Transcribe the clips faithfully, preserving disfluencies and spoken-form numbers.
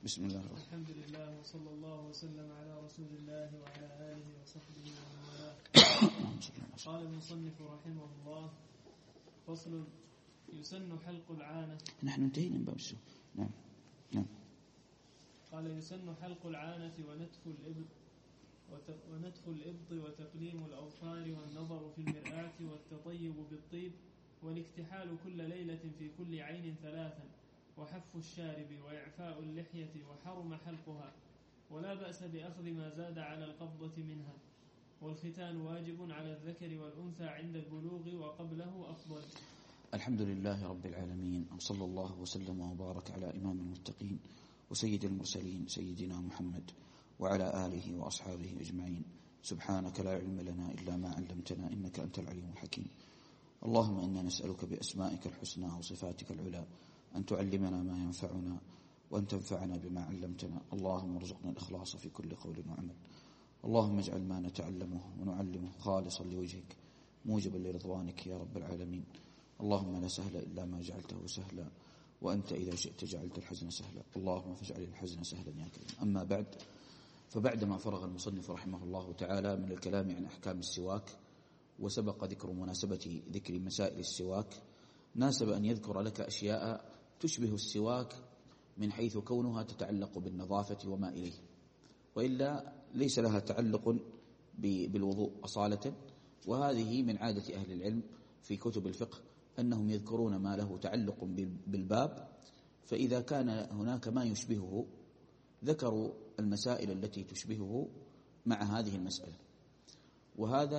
بسم الله الرحمن الرحيم. الحمد لله وصلى الله وسلم على رسول الله وعلى آله وصحبه ومن والاه. قال المصنف رحمه الله: فصل: يسن حلق العانة. نحن انتهينا من باب السوء. نعم نعم. قال: يسن حلق العانة ونتف الإبط ونتف الإبط وتقليم الأظفار والنظر في المرآة والتطيب بالطيب والاكتحال كل ليلة في كل عين ثلاثا وحف الشارب وإعفاء اللحية وحرم حلقها، ولا بأس بأخذ ما زاد على القبضة منها، والختان واجب على الذكر والأنثى عند البلوغ وقبله أفضل. الحمد لله رب العالمين، وصلى الله وسلم وبارك على إمام المتقين وسيد المرسلين سيدنا محمد وعلى آله وأصحابه أجمعين. سبحانك لا علم لنا إلا ما علمتنا إنك أنت العليم الحكيم. اللهم إنا نسألك بأسمائك الحسنى وصفاتك العلى أن تعلمنا ما ينفعنا وأن تنفعنا بما علمتنا. اللهم ارزقنا الإخلاص في كل قول وعمل. اللهم اجعل ما نتعلمه ونعلمه خالصا لوجهك موجبا لرضوانك يا رب العالمين. اللهم لا سهل إلا ما جعلته سهلا، وأنت إذا شئت جعلت الحزن سهلا. اللهم فاجعل الحزن سهلا يا كريم. أما بعد، فبعدما فرغ المصنف رحمه الله تعالى من الكلام عن أحكام السواك، وسبق ذكر مناسبة ذكر مسائل السواك، ناسب أن يذكر لك أشياء تشبه السواك من حيث كونها تتعلق بالنظافة وما إليه، وإلا ليس لها تعلق بالوضوء أصالة. وهذه من عادة أهل العلم في كتب الفقه أنهم يذكرون ما له تعلق بالباب، فإذا كان هناك ما يشبهه ذكروا المسائل التي تشبهه مع هذه المسألة. وهذا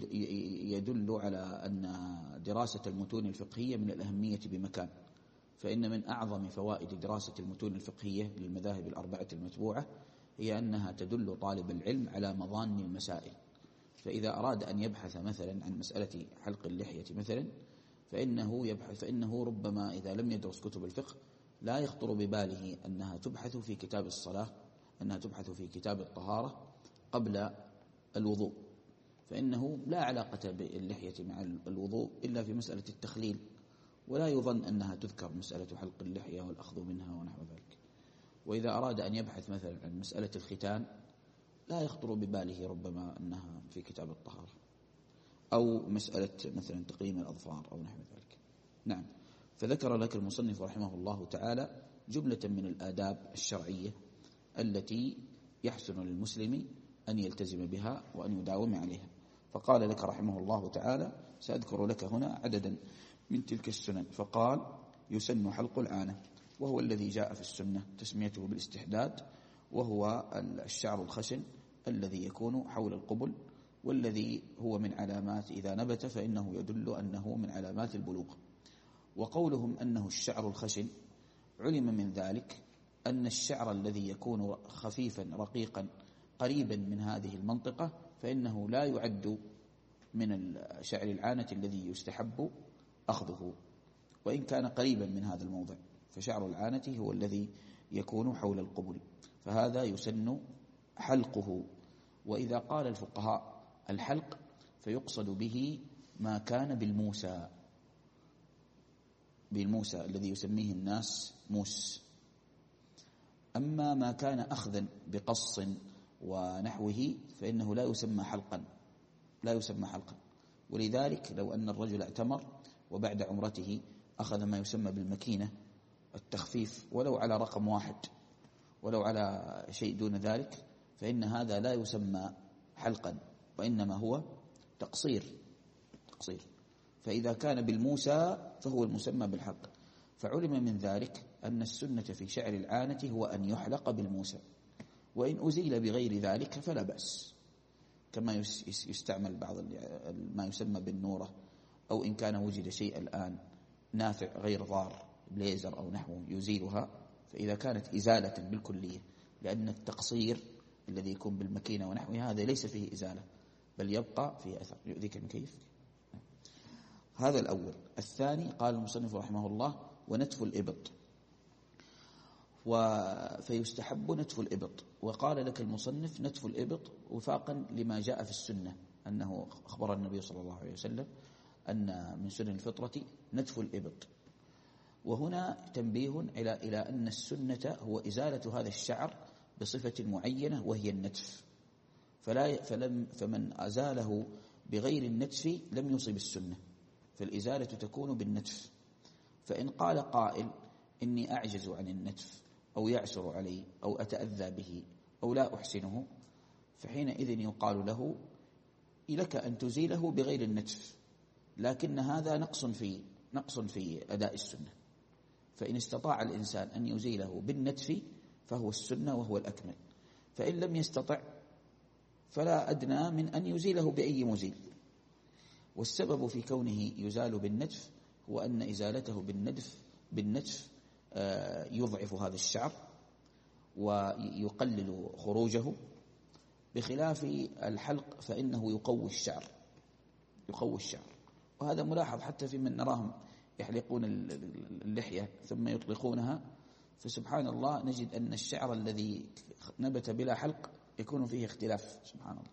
يدل على أن دراسة المتون الفقهية من الأهمية بمكان، فإن من أعظم فوائد دراسة المتون الفقهية للمذاهب الأربعة المتبوعة هي أنها تدل طالب العلم على مظان المسائل. فإذا أراد أن يبحث مثلا عن مسألة حلق اللحية مثلا، فإنه يبحث فإنه ربما إذا لم يدرس كتب الفقه لا يخطر بباله أنها تبحث في كتاب الصلاة، أنها تبحث في كتاب الطهارة قبل الوضوء، فإنه لا علاقة باللحية مع الوضوء إلا في مسألة التخليل، ولا يظن أنها تذكر مسألة حلق اللحية والأخذ منها ونحو ذلك. وإذا أراد أن يبحث مثلا عن مسألة الختان لا يخطر بباله ربما أنها في كتاب الطهارة، أو مسألة مثلا تقليم الأظفار أو نحو ذلك. نعم. فذكر لك المصنف رحمه الله تعالى جملة من الآداب الشرعية التي يحسن للمسلم أن يلتزم بها وأن يداوم عليها. فقال لك رحمه الله تعالى: سأذكر لك هنا عددا من تلك السنن. فقال: يسن حلق العانة، وهو الذي جاء في السنة تسميته بالاستحداد، وهو الشعر الخشن الذي يكون حول القبل، والذي هو من علامات إذا نبت فإنه يدل أنه من علامات البلوغ. وقولهم أنه الشعر الخشن علم من ذلك أن الشعر الذي يكون خفيفا رقيقا قريبا من هذه المنطقة فإنه لا يعد من الشعر العانة الذي يستحب أخذه، وإن كان قريبا من هذا الموضع. فشعر العانة هو الذي يكون حول القبل، فهذا يسن حلقه. وإذا قال الفقهاء الحلق فيقصد به ما كان بالموسى، بالموسى الذي يسميه الناس موس. أما ما كان أخذا بقص ونحوه فإنه لا يسمى حلقا، لا يسمى حلقا. ولذلك لو أن الرجل اعتمر وبعد عمرته أخذ ما يسمى بالمكينة التخفيف ولو على رقم واحد ولو على شيء دون ذلك، فإن هذا لا يسمى حلقا، وإنما هو تقصير تقصير فإذا كان بالموسى فهو المسمى بالحلق. فعلم من ذلك أن السنة في شعر العانة هو أن يحلق بالموسى، وإن أزيل بغير ذلك فلا بأس، كما يستعمل بعض ما يسمى بالنورة، أو إن كان وجد شيء الآن نافع غير ضار بليزر أو نحوه يزيلها، فإذا كانت إزالة بالكلية، لأن التقصير الذي يكون بالمكينة ونحوها هذا ليس فيه إزالة بل يبقى فيه أثر. يؤذيك المكيف. هذا الأول. الثاني قال المصنف رحمه الله: ونتف الإبط، فيستحب نتف الإبط. وقال لك المصنف نتف الإبط وفاقا لما جاء في السنة أنه أخبر النبي صلى الله عليه وسلم أن من سنن الفطرة نتف الإبط. وهنا تنبيه إلى إلى أن السنة هو إزالة هذا الشعر بصفة معينة وهي النتف، فلا فلم فمن أزاله بغير النتف لم يصب السنة، فالإزالة تكون بالنتف. فإن قال قائل إني أعجز عن النتف أو يعسر علي أو أتأذى به أو لا أحسنه، فحينئذ يقال له لك أن تزيله بغير النتف، لكن هذا نقص في نقص في أداء السنة. فإن استطاع الإنسان أن يزيله بالنتف فهو السنة وهو الأكمل، فإن لم يستطع فلا أدنى من أن يزيله بأي مزيل. والسبب في كونه يزال بالنتف هو أن إزالته بالنتف بالنتف يضعف هذا الشعر ويقلل خروجه، بخلاف الحلق فإنه يقوي الشعر يقوي الشعر وهذا ملاحظ حتى في من نراهم يحلقون اللحية ثم يطلقونها، فسبحان الله نجد أن الشعر الذي نبت بلا حلق يكون فيه اختلاف سبحان الله.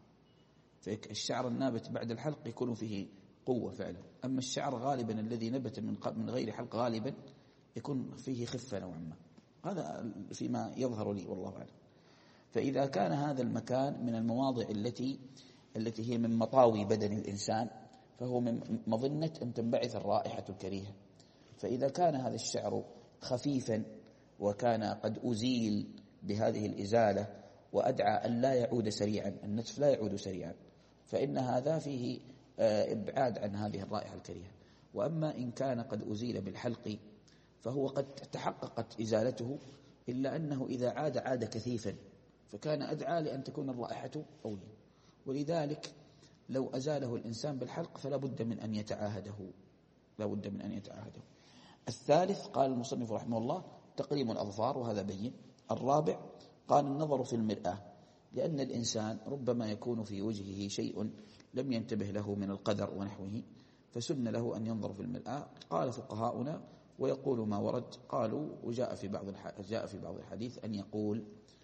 فالشعر النابت بعد الحلق يكون فيه قوة فعلا، أما الشعر غالبا الذي نبت من من غير حلق غالبا يكون فيه خفة نوعا ما، هذا فيما يظهر لي والله أعلم. فإذا كان هذا المكان من المواضع التي التي هي من مطاوي بدن الإنسان فهو من مظنة أن تنبعث الرائحة الكريهة. فإذا كان هذا الشعر خفيفا وكان قد أزيل بهذه الإزالة وأدعى أن لا يعود سريعا، النتف لا يعود سريعا، فإن هذا فيه إبعاد عن هذه الرائحة الكريهة. وأما إن كان قد أزيل بالحلق فهو قد تحققت إزالته، إلا أنه إذا عاد عاد كثيفا، فكان أدعى لأن تكون الرائحة قوية. ولذلك لو أزاله الإنسان بالحلق فلا بد من أن يتعاهده لا بد من أن يتعاهده. الثالث قال المصنف رحمه الله تقليم الأظفار، وهذا بين. الرابع قال النظر في المرآة، لأن الإنسان ربما يكون في وجهه شيء لم ينتبه له من القدر ونحوه، فسن له أن ينظر في المرآة. قال فقهاؤنا ويقول ما ورد، قالوا وجاء في بعض جاء في بعض الحديث أن يقول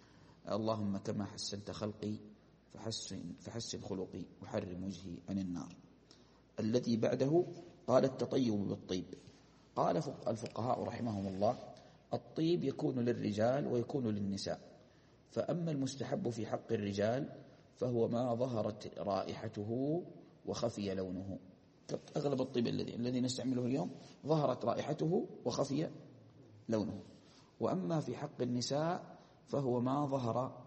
اللهم كما حسنت خلقي فحسن, فحسن خلقي وحرم وجهي عن النار. الذي بعده قال التطيب بالطيب. قال الفقهاء رحمهم الله الطيب يكون للرجال ويكون للنساء، فأما المستحب في حق الرجال فهو ما ظهرت رائحته وخفي لونه. أغلب الطيب الذي الذي نستعمله اليوم ظهرت رائحته وخفي لونه. وأما في حق النساء فهو ما ظهر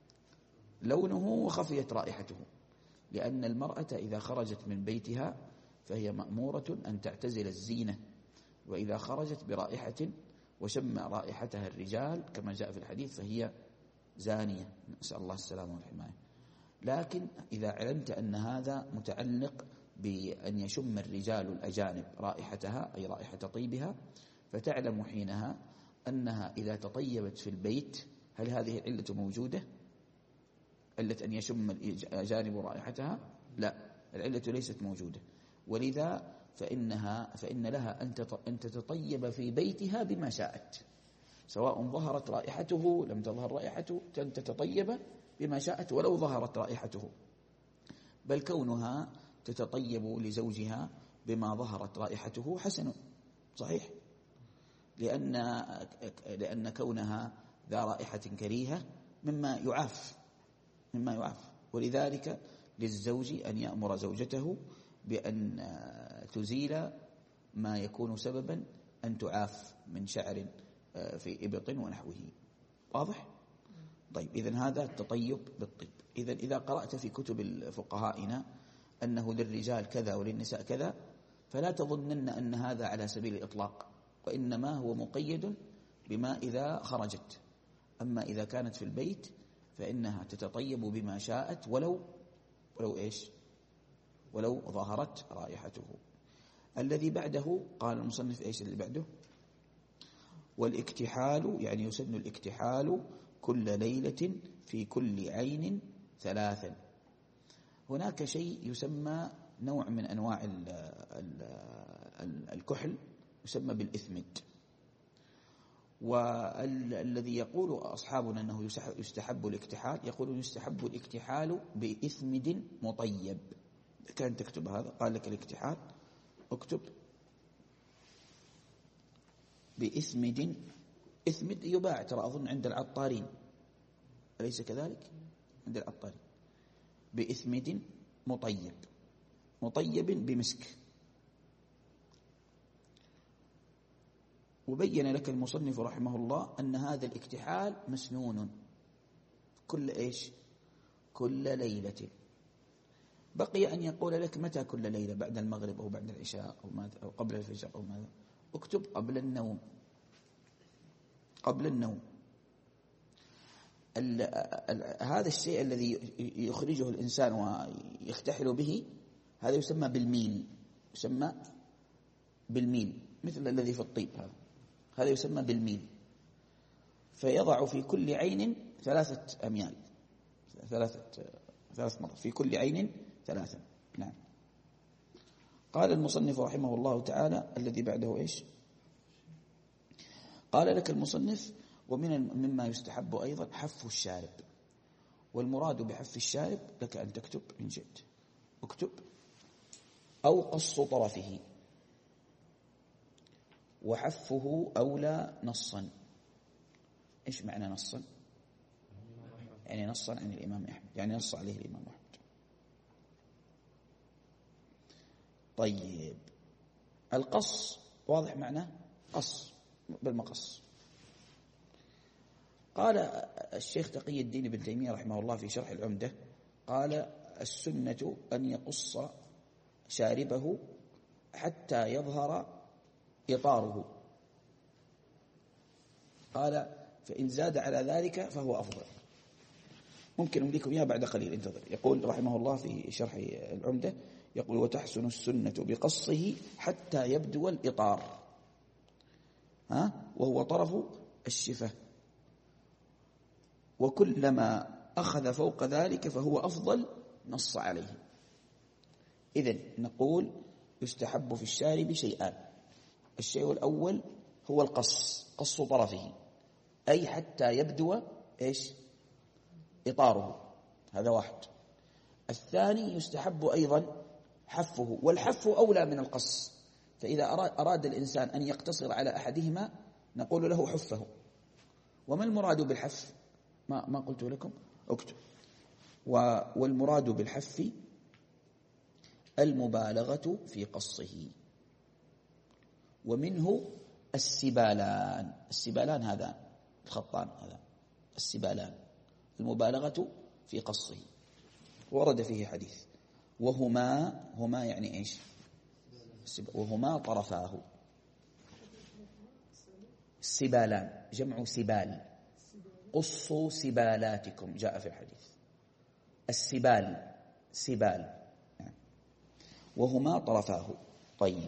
لونه وخفيت رائحته، لأن المرأة إذا خرجت من بيتها فهي مأمورة أن تعتزل الزينة، وإذا خرجت برائحة وشم رائحتها الرجال كما جاء في الحديث فهي زانية، نسأل الله السلامة والحماية. لكن إذا علمت أن هذا متعلق بأن يشم الرجال الأجانب رائحتها أي رائحة طيبها، فتعلم حينها أنها إذا تطيبت في البيت هل هذه العلة موجودة؟ علة أن يشم الأجانب رائحتها؟ لا، العلة ليست موجودة. ولذا فإنها فإن لها أن تتطيب في بيتها بما شاءت، سواء ظهرت رائحته لم تظهر رائحته، أن تتطيب بما شاءت ولو ظهرت رائحته، بل كونها تتطيب لزوجها بما ظهرت رائحته حسن صحيح، لأن لأن كونها ذا رائحة كريهة مما يعاف مما يعاف ولذلك للزوج أن يأمر زوجته بأن تزيل ما يكون سببا أن تعاف من شعر في إبط ونحوه. واضح؟ طيب، إذن هذا التطيب بالطيب. إذن إذا قرأت في كتب الفقهائنا أنه للرجال كذا وللنساء كذا فلا تظنن أن هذا على سبيل الإطلاق، وإنما هو مقيد بما إذا خرجت. أما إذا كانت في البيت فإنها تتطيب بما شاءت ولو ولو إيش ولو ظهرت رائحته. الذي بعده قال المصنف إيش اللي بعده؟ والاكتحال، يعني يسن الاكتحال كل ليلة في كل عين ثلاثا. هناك شيء يسمى نوع من أنواع ال ال ال الكحل يسمى بالإثمد، والذي يقول أصحابنا أنه يستحب الاكتحال يقولون يستحب الاكتحال بإثمد مطيب. كان تكتب هذا قال لك الاكتحال اكتب بإثمد. إثمد يباع ترى أظن عند العطارين، أليس كذلك؟ عند العطارين. بإثمد مطيب، مطيب بمسك. وبين لك المصنف رحمه الله أن هذا الاكتحال مسنون كل إيش؟ كل ليلة. بقي أن يقول لك متى كل ليلة، بعد المغرب أو بعد العشاء أو, ماذا أو قبل الفجر أو ماذا. اكتب قبل النوم، قبل النوم. ال ال هذا الشيء الذي يخرجه الإنسان ويكتحل به هذا يسمى بالميل، يسمى بالميل، مثل الذي في الطيب هذا، هذا يسمى بالميل. فيضع في كل عين ثلاثة أميال، ثلاثة ثلاث مرات في كل عين ثلاثة. نعم. قال المصنف رحمه الله تعالى الذي بعده إيش؟ قال لك المصنف ومن مما يستحب أيضا حف الشارب. والمراد بحف الشارب لك أن تكتب إن شئت، اكتب أو قص طرفه، وحفه أولى نصا. إيش معنى نصا؟ يعني نصا عن الإمام أحمد، يعني نص عليه الإمام أحمد. طيب القص واضح معناه قص بالمقص. قال الشيخ تقي الدين بن تيمية رحمه الله في شرح العمدة، قال السنة أن يقص شاربه حتى يظهر إطاره. قال فإن زاد على ذلك فهو أفضل. ممكن أمليكم إياه بعد قليل، انتظر. يقول رحمه الله في شرح العمدة، يقول وتحسن السنة بقصه حتى يبدو الإطار، ها وهو طرف الشفة، وكلما أخذ فوق ذلك فهو أفضل، نص عليه. إذن نقول يستحب في الشارب شيئان. الشيء الأول هو القص، قص طرفه، أي حتى يبدو إيش؟ إطاره، هذا واحد. الثاني يستحب أيضا حفه، والحف أولى من القص. فإذا أراد الإنسان أن يقتصر على أحدهما نقول له حفه. وما المراد بالحف؟ ما, ما قلت لكم، اكتب. والمراد بالحف المبالغة في قصه. ومنه السبالان، السبالان هذا الخطان، هذا السبالان، المبالغة في قصه. ورد فيه حديث وهما، هما يعني إيش؟ وهما طرفاه. سبالان جمع سبال، قصوا سبالاتكم جاء في الحديث. السبال سبال، وهما طرفاه. طيب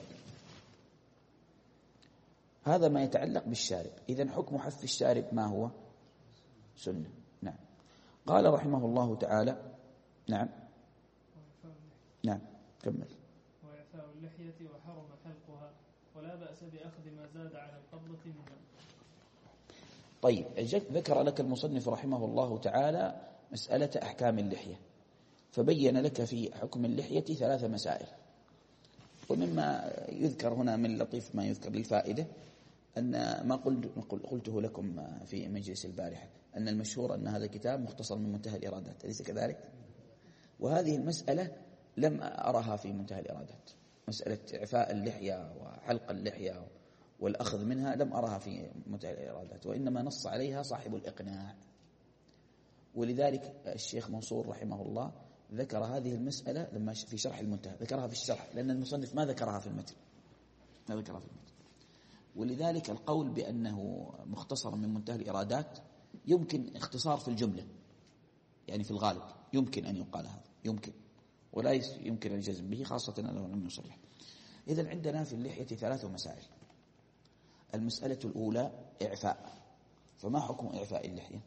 هذا ما يتعلق بالشارب. إذن حكم حف الشارب ما هو؟ سنة. نعم. قال رحمه الله تعالى نعم نعم كمل. وإعفاء اللحية وحرم حلقها، ولا بأس بأخذ ما زاد على القبضة منها. طيب ذكر لك المصنف رحمه الله تعالى مسألة أحكام اللحية، فبين لك في حكم اللحية ثلاث مسائل. ومما يذكر هنا من لطيف ما يذكر للفائدة أن ما قلته لكم في مجلس البارحة، أن المشهور أن هذا الكتاب مختصر من منتهى الإرادات، أليس كذلك؟ وهذه المسألة لم أرها في منتهى الإرادات، مسألة إعفاء اللحية وحلق اللحية والأخذ منها لم أرها في منتهى الإرادات، وإنما نص عليها صاحب الإقناع. ولذلك الشيخ منصور رحمه الله ذكر هذه المسألة لما في شرح المنتهى، ذكرها في الشرح لأن المصنف ما ذكرها في المتن، ما ذكرها في المتن. ولذلك القول بأنه مختصر من منتهى الإرادات يمكن اختصار في الجملة، يعني في الغالب يمكن أن يقال هذا، يمكن، ولا يمكن أن يجزم به خاصة لو لم يصرح. إذن عندنا في اللحية ثلاث مسائل. المسألة الأولى إعفاء. فما حكم إعفاء اللحية؟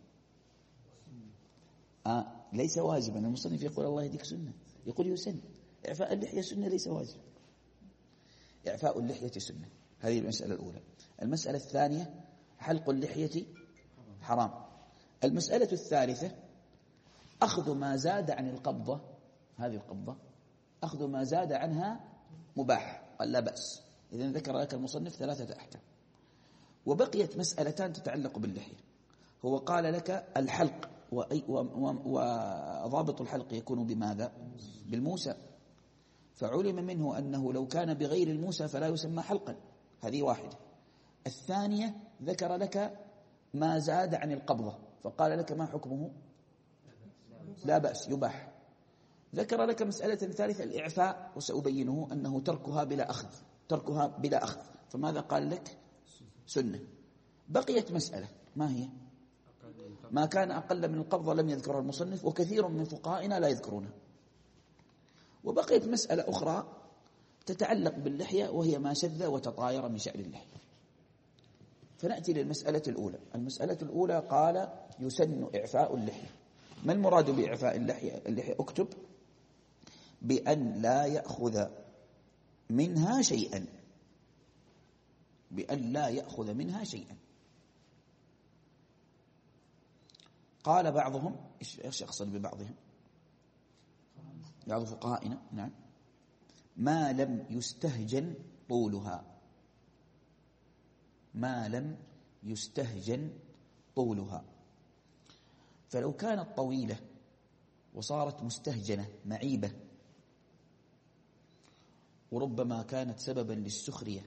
آه ليس واجبا. المصنف يقول الله يهديك سنة، يقول يسن. إعفاء اللحية سنة ليس واجب. إعفاء اللحية سنة، هذه المسألة الأولى. المسألة الثانية حلق اللحية حرام. المسألة الثالثة أخذ ما زاد عن القبضة، هذه القبضة أخذ ما زاد عنها مباح، قال لا بأس. إذن ذكر لك المصنف ثلاثة أحكام. وبقيت مسألتان تتعلق باللحية. هو قال لك الحلق، وضابط الحلق يكون بماذا؟ بالموسى، فعلم منه أنه لو كان بغير الموسى فلا يسمى حلقا. هذه واحدة. الثانية ذكر لك ما زاد عن القبضة، فقال لك ما حكمه؟ لا بأس، يباح. ذكر لك مسألة ثالثة الإعفاء، وسأبينه أنه تركها بلا أخذ، تركها بلا أخذ، فماذا قال لك؟ سنة. بقيت مسألة، ما هي؟ ما كان أقل من القبضة لم يذكرها المصنف، وكثير من فقهائنا لا يذكرونها. وبقيت مسألة أخرى تتعلق باللحية، وهي ما شذ وتطاير من شعر اللحية. فنأتي للمسألة الأولى. المسألة الأولى قال يسن إعفاء اللحية. ما المراد بإعفاء اللحية؟ اللحية اكتب بأن لا يأخذ منها شيئا، بأن لا يأخذ منها شيئا. قال بعضهم، ايش يقصد ببعضهم؟ بعض فقهائنا، نعم، ما لم يستهجن طولها، ما لم يستهجن طولها. فلو كانت طويلة وصارت مستهجنة معيبة، وربما كانت سببا للسخرية،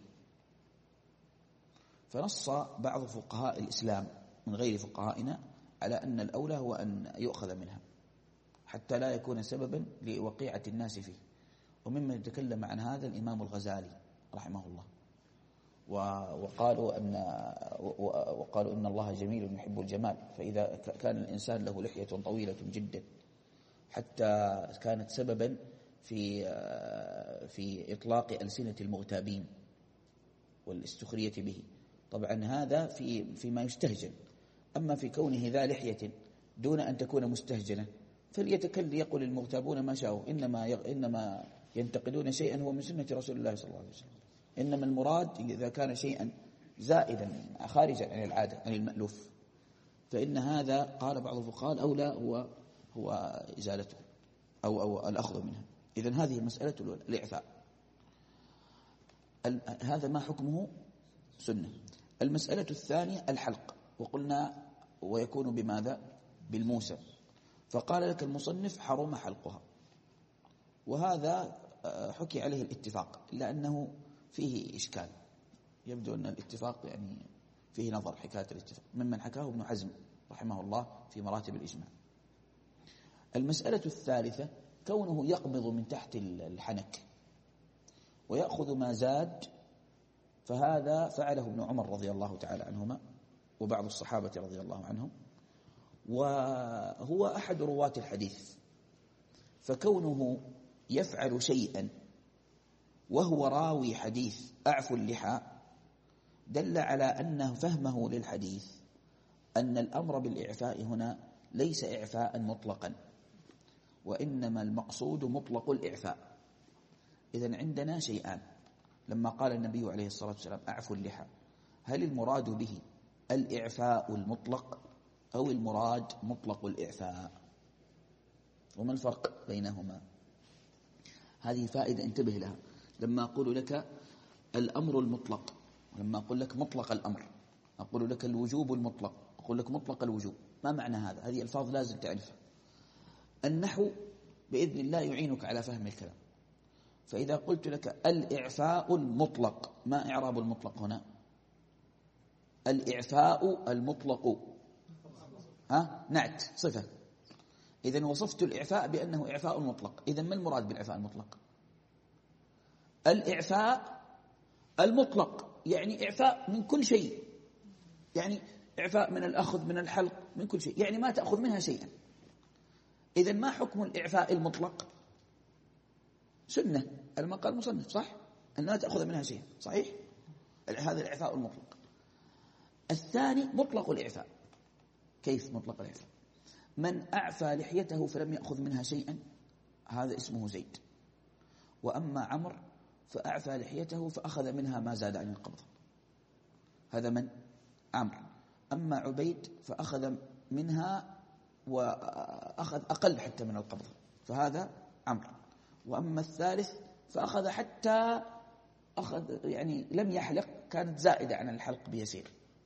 فنص بعض فقهاء الإسلام من غير فقهائنا على أن الأولى هو أن يؤخذ منها حتى لا يكون سببا لوقيعة الناس فيه. وممن يتكلم عن هذا الإمام الغزالي رحمه الله، وقالوا أن وقالوا إن الله جميل يحب الجمال، فإذا كان الإنسان له لحية طويلة جدا حتى كانت سببا في في إطلاق ألسنة المغتابين والاستخرية به، طبعا هذا في فيما يستهجن. أما في كونه ذا لحية دون أن تكون مستهجنة، فليتكل يقول المغتابون ما شاءوا، إنما إنما ينتقدون شيئا هو من سنة رسول الله صلى الله عليه وسلم. إنما المراد إذا كان شيئا زائدا خارجا عن العادة عن المألوف، فإن هذا قال بعض الفقهاء الأولى هو هو إزالته أو أو الأخذ منها. إذن هذه المسألة الأولى الإعفاء، هذا ما حكمه؟ سنة. المسألة الثانية الحلق، وقلنا ويكون بماذا؟ بالموسى. فقال لك المصنف حرم حلقها، وهذا حكي عليه الاتفاق، إلا أنه فيه إشكال، يبدو أن الاتفاق يعني فيه نظر حكاية الاتفاق، ممن حكاه ابن حزم رحمه الله في مراتب الإجماع. المسألة الثالثة كونه يقبض من تحت الحنك ويأخذ ما زاد، فهذا فعله ابن عمر رضي الله تعالى عنهما وبعض الصحابة رضي الله عنهم، وهو أحد رواة الحديث، فكونه يفعل شيئا وهو راوي حديث أعفو اللحى دل على أن فهمه للحديث أن الأمر بالإعفاء هنا ليس إعفاء مطلقا، وإنما المقصود مطلق الإعفاء. إذن عندنا شيئان، لما قال النبي عليه الصلاة والسلام أعفو اللحى، هل المراد به الإعفاء المطلق أو المراد مطلق الإعفاء؟ وما الفرق بينهما؟ هذه فائدة انتبه لها. لما أقول لك الأمر المطلق، ولما أقول لك مطلق الأمر، أقول لك الوجوب المطلق، أقول لك مطلق الوجوب، ما معنى هذا؟ هذه ألفاظ لازم تعرفها. النحو بإذن الله يعينك على فهم الكلام. فإذا قلت لك الإعفاء المطلق، ما إعراب المطلق هنا؟ الإعفاء المطلق ها نعت صفة، إذن وصفت الإعفاء بأنه إعفاء مطلق. إذن ما المراد بالإعفاء المطلق؟ الإعفاء المطلق يعني إعفاء من كل شيء، يعني إعفاء من الأخذ من الحلق من كل شيء، يعني ما تأخذ منها شيئا. إذن ما حكم الإعفاء المطلق؟ سنة، لما قال المصنف صح أن لا تأخذ منها شيئا، صحيح؟ هذا الإعفاء المطلق. الثاني مطلق الإعفاء. كيف مطلق الإعفاء؟ من أعفى لحيته فلم يأخذ منها شيئا هذا اسمه زيد، وأما عمرو فأعفى لحيته فأخذ منها ما زاد عن القبضة، هذا من؟ عمرو. أما عبيد فأخذ منها وأخذ أقل حتى من القبضة، فهذا عمرو. وأما الثالث فأخذ حتى أخذ يعني لم يحلق، كانت زائدة عن الحلق بيسير،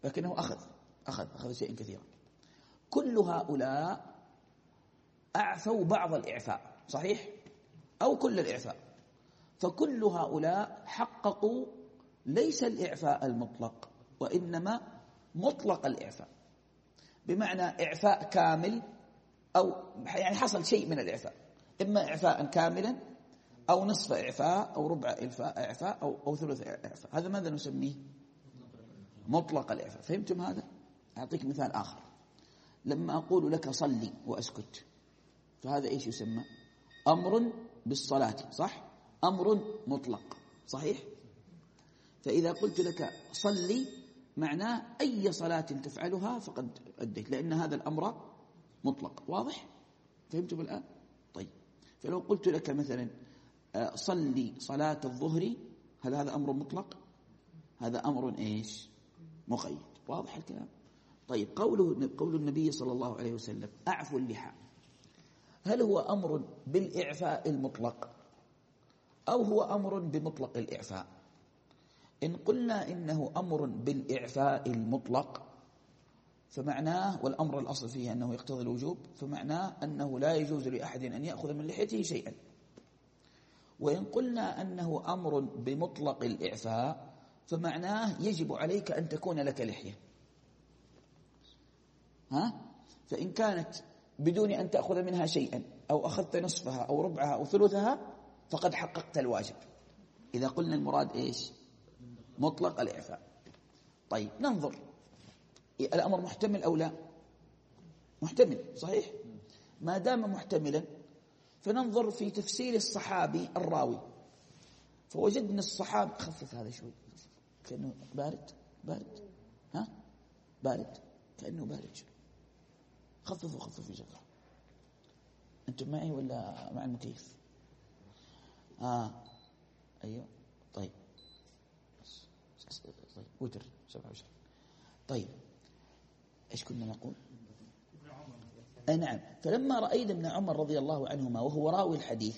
لكنه أخذ أخذ أخذ شيئا كثيرا. كل هؤلاء أعفوا بعض الإعفاء، صحيح؟ أو كل الإعفاء. فكل هؤلاء حققوا ليس الإعفاء المطلق وإنما مطلق الإعفاء، بمعنى إعفاء كامل أو يعني حصل شيء من الإعفاء، إما إعفاء كاملا أو نصف إعفاء أو ربع إعفاء إعفاء أو, أو ثلث إعفاء. هذا ماذا نسميه؟ مطلق الإعفاء. فهمتم هذا؟ أعطيك مثال آخر. لما أقول لك صلي وأسكت، فهذا إيش يسمى؟ أمر بالصلاة، صح؟ أمر مطلق، صحيح؟ فإذا قلت لك صلي معناه أي صلاة تفعلها فقد أديت، لأن هذا الأمر مطلق. واضح؟ فهمتم الآن؟ طيب، فلو قلت لك مثلا صلي صلاة الظهر، هل هذا أمر مطلق؟ هذا أمر إيش؟ مقيد. واضح الكلام؟ طيب، قوله قول النبي صلى الله عليه وسلم أعفوا اللحى، هل هو أمر بالإعفاء المطلق أو هو أمر بمطلق الإعفاء؟ إن قلنا إنه أمر بالإعفاء المطلق فمعناه، والأمر الأصل فيه أنه يقتضي الوجوب، فمعناه أنه لا يجوز لأحد أن يأخذ من لحيته شيئا. وإن قلنا أنه أمر بمطلق الإعفاء فمعناه يجب عليك أن تكون لك لحية. ها؟ فإن كانت بدون أن تأخذ منها شيئا أو أخذت نصفها أو ربعها أو ثلثها فقد حققت الواجب. إذا قلنا المراد إيش؟ مطلق الإعفاء. طيب، ننظر الأمر محتمل أو لا؟ محتمل، صحيح؟ ما دام محتملا فننظر في تفسير الصحابي الراوي، فوجدنا الصحابي، خفف هذا شوي كأنه بارد بارد ها بارد كأنه بارد شوي، خففوا خففوا جدا. أنتم معي ولا مع المكيف؟ آه أيوه. طيب طيب وتر سبعة وعشرين. طيب، إيش كنا نقول؟ أي نعم. فلما رأينا ابن عمر رضي الله عنهما وهو راوي الحديث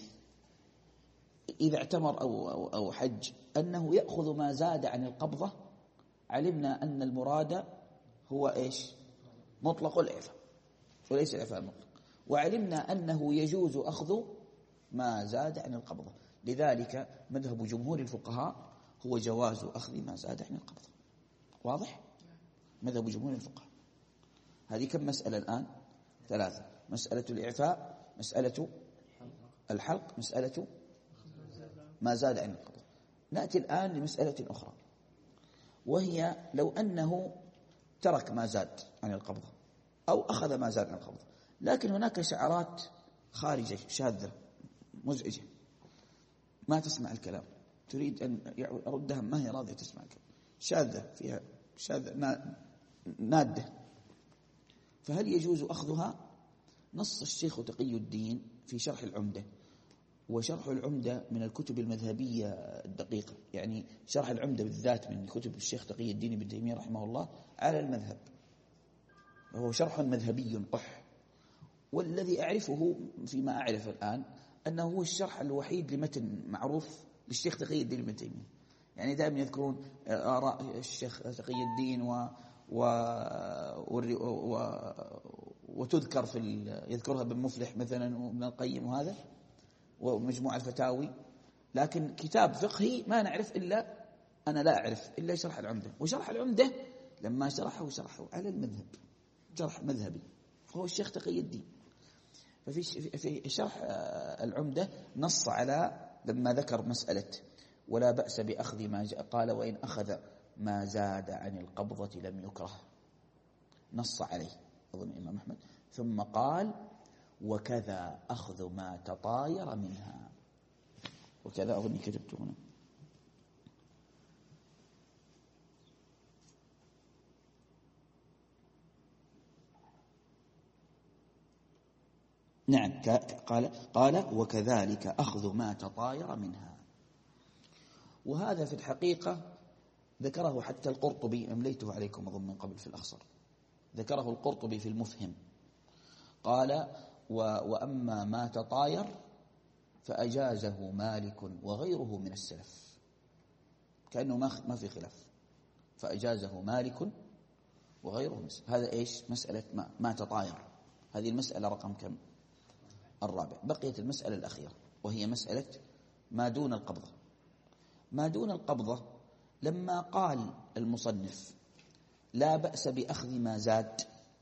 إذا اعتمر أو, أو, أو حج أنه يأخذ ما زاد عن القبضة، علمنا أن المراد هو إيش؟ مطلق الإعفاء وليس الإعفاء المطلق، وعلمنا أنه يجوز أخذ ما زاد عن القبضة. لذلك مذهب جمهور الفقهاء هو جواز أخذ ما زاد عن القبضة. واضح؟ مذهب جمهور الفقهاء. هذه كم مسألة الآن؟ ثلاثة. مسألة الإعفاء، مسألة الحلق، مسألة ما زاد عن القبضة. نأتي الآن لمسألة أخرى، وهي لو أنه ترك ما زاد عن القبضة أو أخذ ما زاد عن القبضة، لكن هناك شعرات خارجة شاذة مزعجة ما تسمع الكلام، تريد أن أردها ما هي راضية تسمع الكلام، شاذة فيها شاذة نادة، فهل يجوز أخذها؟ نص الشيخ تقي الدين في شرح العمدة، وشرح العمدة من الكتب المذهبية الدقيقة، يعني شرح العمدة بالذات من كتب الشيخ تقي الدين ابن تيمية رحمه الله على المذهب، وهو شرح مذهبي قح. والذي أعرفه فيما أعرف الآن أنه هو الشرح الوحيد لمتن معروف للشيخ تقي الدين ابن تيمية. يعني دائما يذكرون آراء الشيخ تقي الدين و و... و... وتذكر في ال... يذكرها ابن مفلح مثلا وابن القيم وهذا ومجموعة الفتاوي، لكن كتاب فقهي ما نعرف إلا أنا لا أعرف إلا شرح العمدة. وشرح العمدة لما شرحه شرحه على المذهب، شرح مذهبي، فهو الشيخ تقي الدين. ففي في شرح العمدة نص على لما ذكر مسألة ولا بأس بأخذ ما جاء، قال وإن أخذ ما زاد عن القبضة لم يكره، نص عليه أظن الإمام أحمد، ثم قال وكذا أخذ ما تطاير منها، وكذا أظن كتبت هنا. نعم، قال قال وكذلك أخذ ما تطاير منها. وهذا في الحقيقة ذكره حتى القرطبي، أمليته عليكم أظن من قبل في الأخصر، ذكره القرطبي في المفهم، قال وأما ما تطاير فأجازه مالك وغيره من السلف، كأنه ما في خلاف، فأجازه مالك وغيره هذا إيش مسألة ما, ما تطاير. هذه المسألة رقم كم؟ الرابع. بقيت المسألة الأخيرة وهي مسألة ما دون القبضة. ما دون القبضة لما قال المصنف لا بأس بأخذ ما زاد،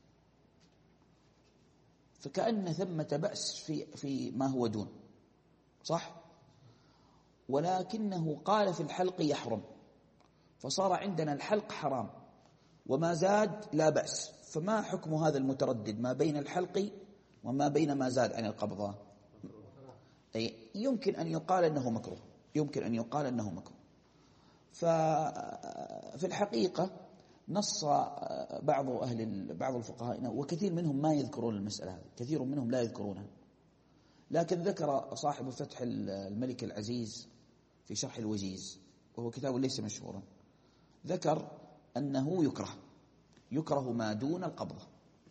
فكأن ثمة بأس في في ما هو دون، صح؟ ولكنه قال في الحلق يحرم، فصار عندنا الحلق حرام وما زاد لا بأس. فما حكم هذا المتردد ما بين الحلق وما بين ما زاد عن القبضة؟ أي يمكن أن يقال أنه مكروه، يمكن أن يقال أنه مكروه. ففي الحقيقة نص بعض أهل بعض الفقهاء وكثير منهم ما يذكرون المسألة هذه، كثير منهم لا يذكرونها، لكن ذكر صاحب فتح الملك العزيز في شرح الوجيز، وهو كتاب ليس مشهورا، ذكر أنه يكره يكره ما دون القبضة،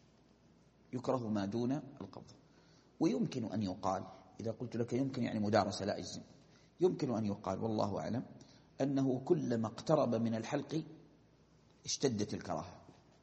يكره ما دون القبضة. ويمكن أن يقال، إذا قلت لك يمكن يعني مدارسة لا أجزم، يمكن أن يقال والله أعلم أنه كلما اقترب من الحلق اشتدت الكراهة،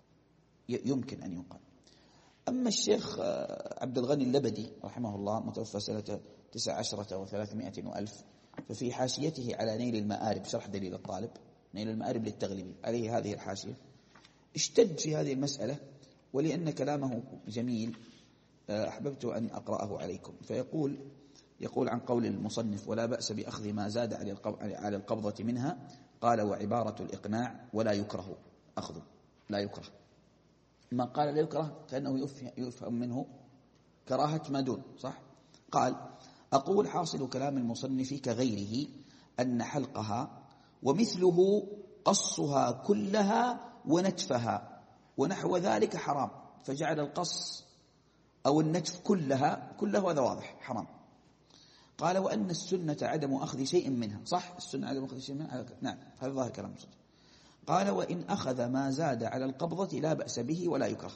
يمكن أن يقال. أما الشيخ عبد الغني اللبدي رحمه الله متوفى سنة تسع عشرة وثلاثمائة وألف، ففي حاشيته على نيل المآرب شرح دليل الطالب، نيل المآرب للتغليبي، عليه هذه الحاشية، اشتد في هذه المسألة، ولأن كلامه جميل أحببت أن أقرأه عليكم. فيقول يقول عن قول المصنف ولا بأس بأخذ ما زاد على القبضة منها، قال وعبارة الإقناع ولا يكره أخذه، لا يكره. ما قال لا يكره كأنه يفهم منه كراهة ما دون، صح؟ قال أقول حاصل كلام المصنف كغيره أن حلقها ومثله قصها كلها ونتفها ونحو ذلك حرام، فجعل القص أو النتف كلها كله هذا واضح حرام. قال وأن السنة عدم أخذ شيء منها، صح؟ السنة عدم أخذ شيء منها، نعم هذا ظاهر كلام صدق. قال وإن أخذ ما زاد على القبضة لا بأس به ولا يكره.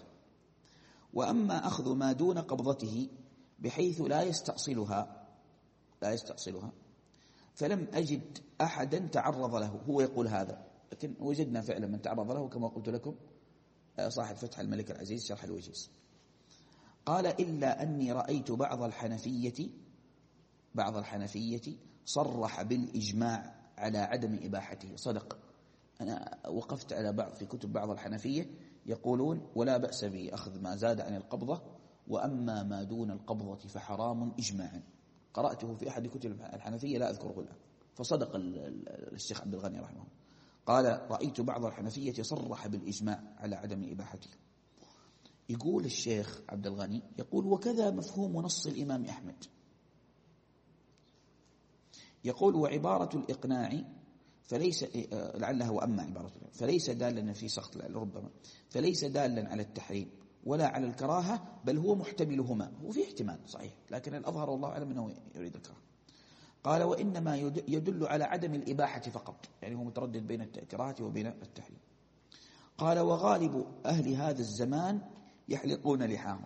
وأما أخذ ما دون قبضته بحيث لا يستأصلها لا يستأصلها فلم أجد أحدا تعرض له، هو يقول هذا، لكن وجدنا فعلا من تعرض له كما قلت لكم صاحب فتح الملك العزيز شرح الوجيز. قال إلا أني رأيت بعض الحنفية بعض الحنفية صرح بالإجماع على عدم إباحته. صدق، أنا وقفت على بعض في كتب بعض الحنفية يقولون ولا بأس بأخذ ما زاد عن القبضة، وأما ما دون القبضة فحرام إجماعا. قرأته في أحد كتب الحنفية لا أذكره الآن، فصدق الشيخ عبد الغني رحمه الله. قال رأيت بعض الحنفية صرح بالإجماع على عدم إباحته. يقول الشيخ عبد الغني يقول وكذا مفهوم نص الإمام أحمد. يقول وعبارة الإقناع فليس لعلها وأما عبارة فليس دالا في سخط ربما فليس دالا على التحريم ولا على الكراهة، بل هو محتملهما. هو في احتمال صحيح، لكن الأظهر والله أعلم أنه يريد الكراهة. قال وإنما يدل على عدم الإباحة فقط، يعني هو متردد بين الكراهة وبين التحريم. قال وغالب أهل هذا الزمان يحلقون لحاهم،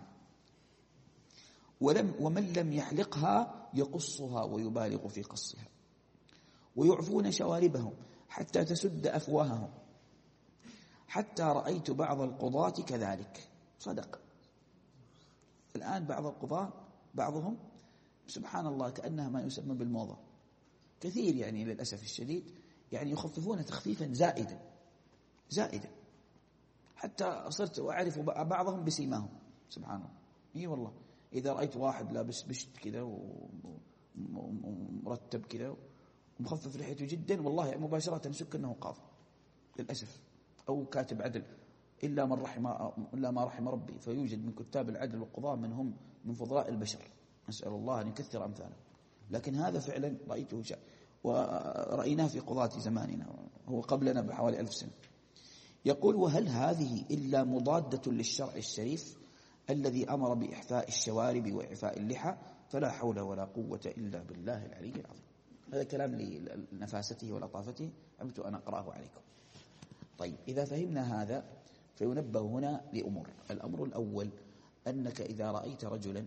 ولم ومن لم يحلقها يقصها ويبالغ في قصها، ويعفون شواربهم حتى تسد أفواههم، حتى رأيت بعض القضاة كذلك. صدق، الآن بعض القضاة بعضهم سبحان الله كأنها ما يسمى بالموضة، كثير يعني للأسف الشديد يعني يخففون تخفيفا زائدا زائدا، حتى صرت أعرف بعضهم بسيماهم سبحان الله. إيه والله إذا رأيت واحد لابس بشت كذا ومرتب كذا ومخفف لحيته جدا، والله مباشرة شك أنه قاضي للأسف، أو كاتب عدل، إلا من رحم إلا ما رحم ربي، فيوجد من كتاب العدل والقضاء من هم من فضلاء البشر، نسأل الله أن يكثر أمثاله. لكن هذا فعلا رأيته شيء، ورأيناه في قضاة زماننا، هو قبلنا بحوالي ألف سنة. يقول وهل هذه إلا مضادة للشرع الشريف الذي أمر بإحفاء الشوارب وإعفاء اللحى، فلا حول ولا قوة إلا بالله العلي العظيم. هذا كلام لنفاسته ولطافته، أمت أن أقرأه عليكم. طيب إذا فهمنا هذا فينبه هنا لأمور. الأمر الأول أنك إذا رأيت رجلا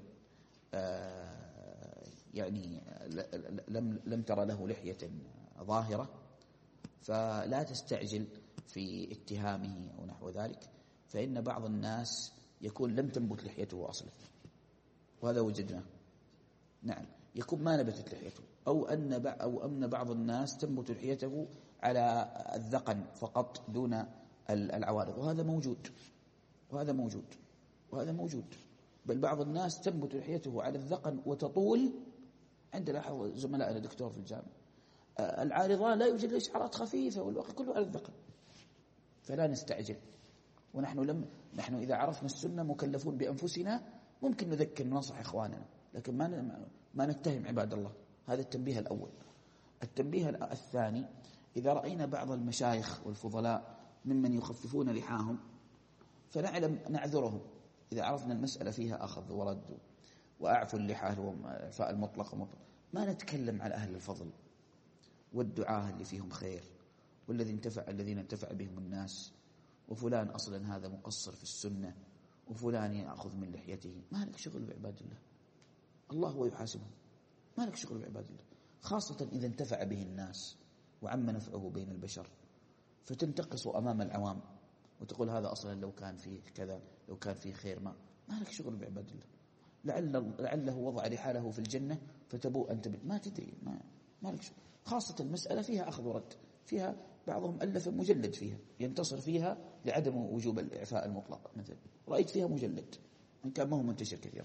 يعني لم لم ترى له لحية ظاهرة فلا تستعجل في اتهامه أو نحو ذلك، فإن بعض الناس يكون لم تنبت لحيته أصلا، وهذا وجدناه. نعم، يكون ما نبتت لحيته، أو أن أو أن بعض الناس تنبت لحيته على الذقن فقط دون العوارض، وهذا موجود وهذا موجود وهذا موجود. بل بعض الناس تنبت لحيته على الذقن وتطول. عندنا زملائنا دكتور في الجامعة العارضة لا يوجد إشعارات خفيفة والباقي كله على الذقن، فلا نستعجل. ونحن لم نحن إذا عرفنا السنة مكلفون بأنفسنا، ممكن نذكر ننصح إخواننا، لكن ما ما نتهم عباد الله. هذا التنبيه الأول. التنبيه الثاني: إذا رأينا بعض المشايخ والفضلاء ممن يخففون لحاهم فنعلم نعذرهم. إذا عرفنا المسألة فيها أخذ ورد وأعفوا اللحى وإعفاء المطلق ومطلق، ما نتكلم على أهل الفضل والدعاة اللي فيهم خير والذي انتفع الذين انتفع بهم الناس، وفلان أصلا هذا مقصر في السنة وفلان يأخذ من لحيته. ما لك شغل بعباد الله، الله هو يحاسبهم. ما لك شغل بعباد الله، خاصة إذا انتفع به الناس وعم نفعه بين البشر، فتنتقص أمام العوام وتقول هذا أصلا لو كان فيه كذا، لو كان فيه خير. ما ما لك شغل بعباد الله. لعل لعله وضع رحاله في الجنة فتبوء أنت، ما تدري. ما ما لك شغل. خاصة المسألة فيها أخذ ورد، فيها بعضهم ألف مجلد فيها ينتصر فيها لعدم وجوب الإعفاء المطلق مثلا، رأيت فيها مجلد إن كان ما هو منتشر كثيرا،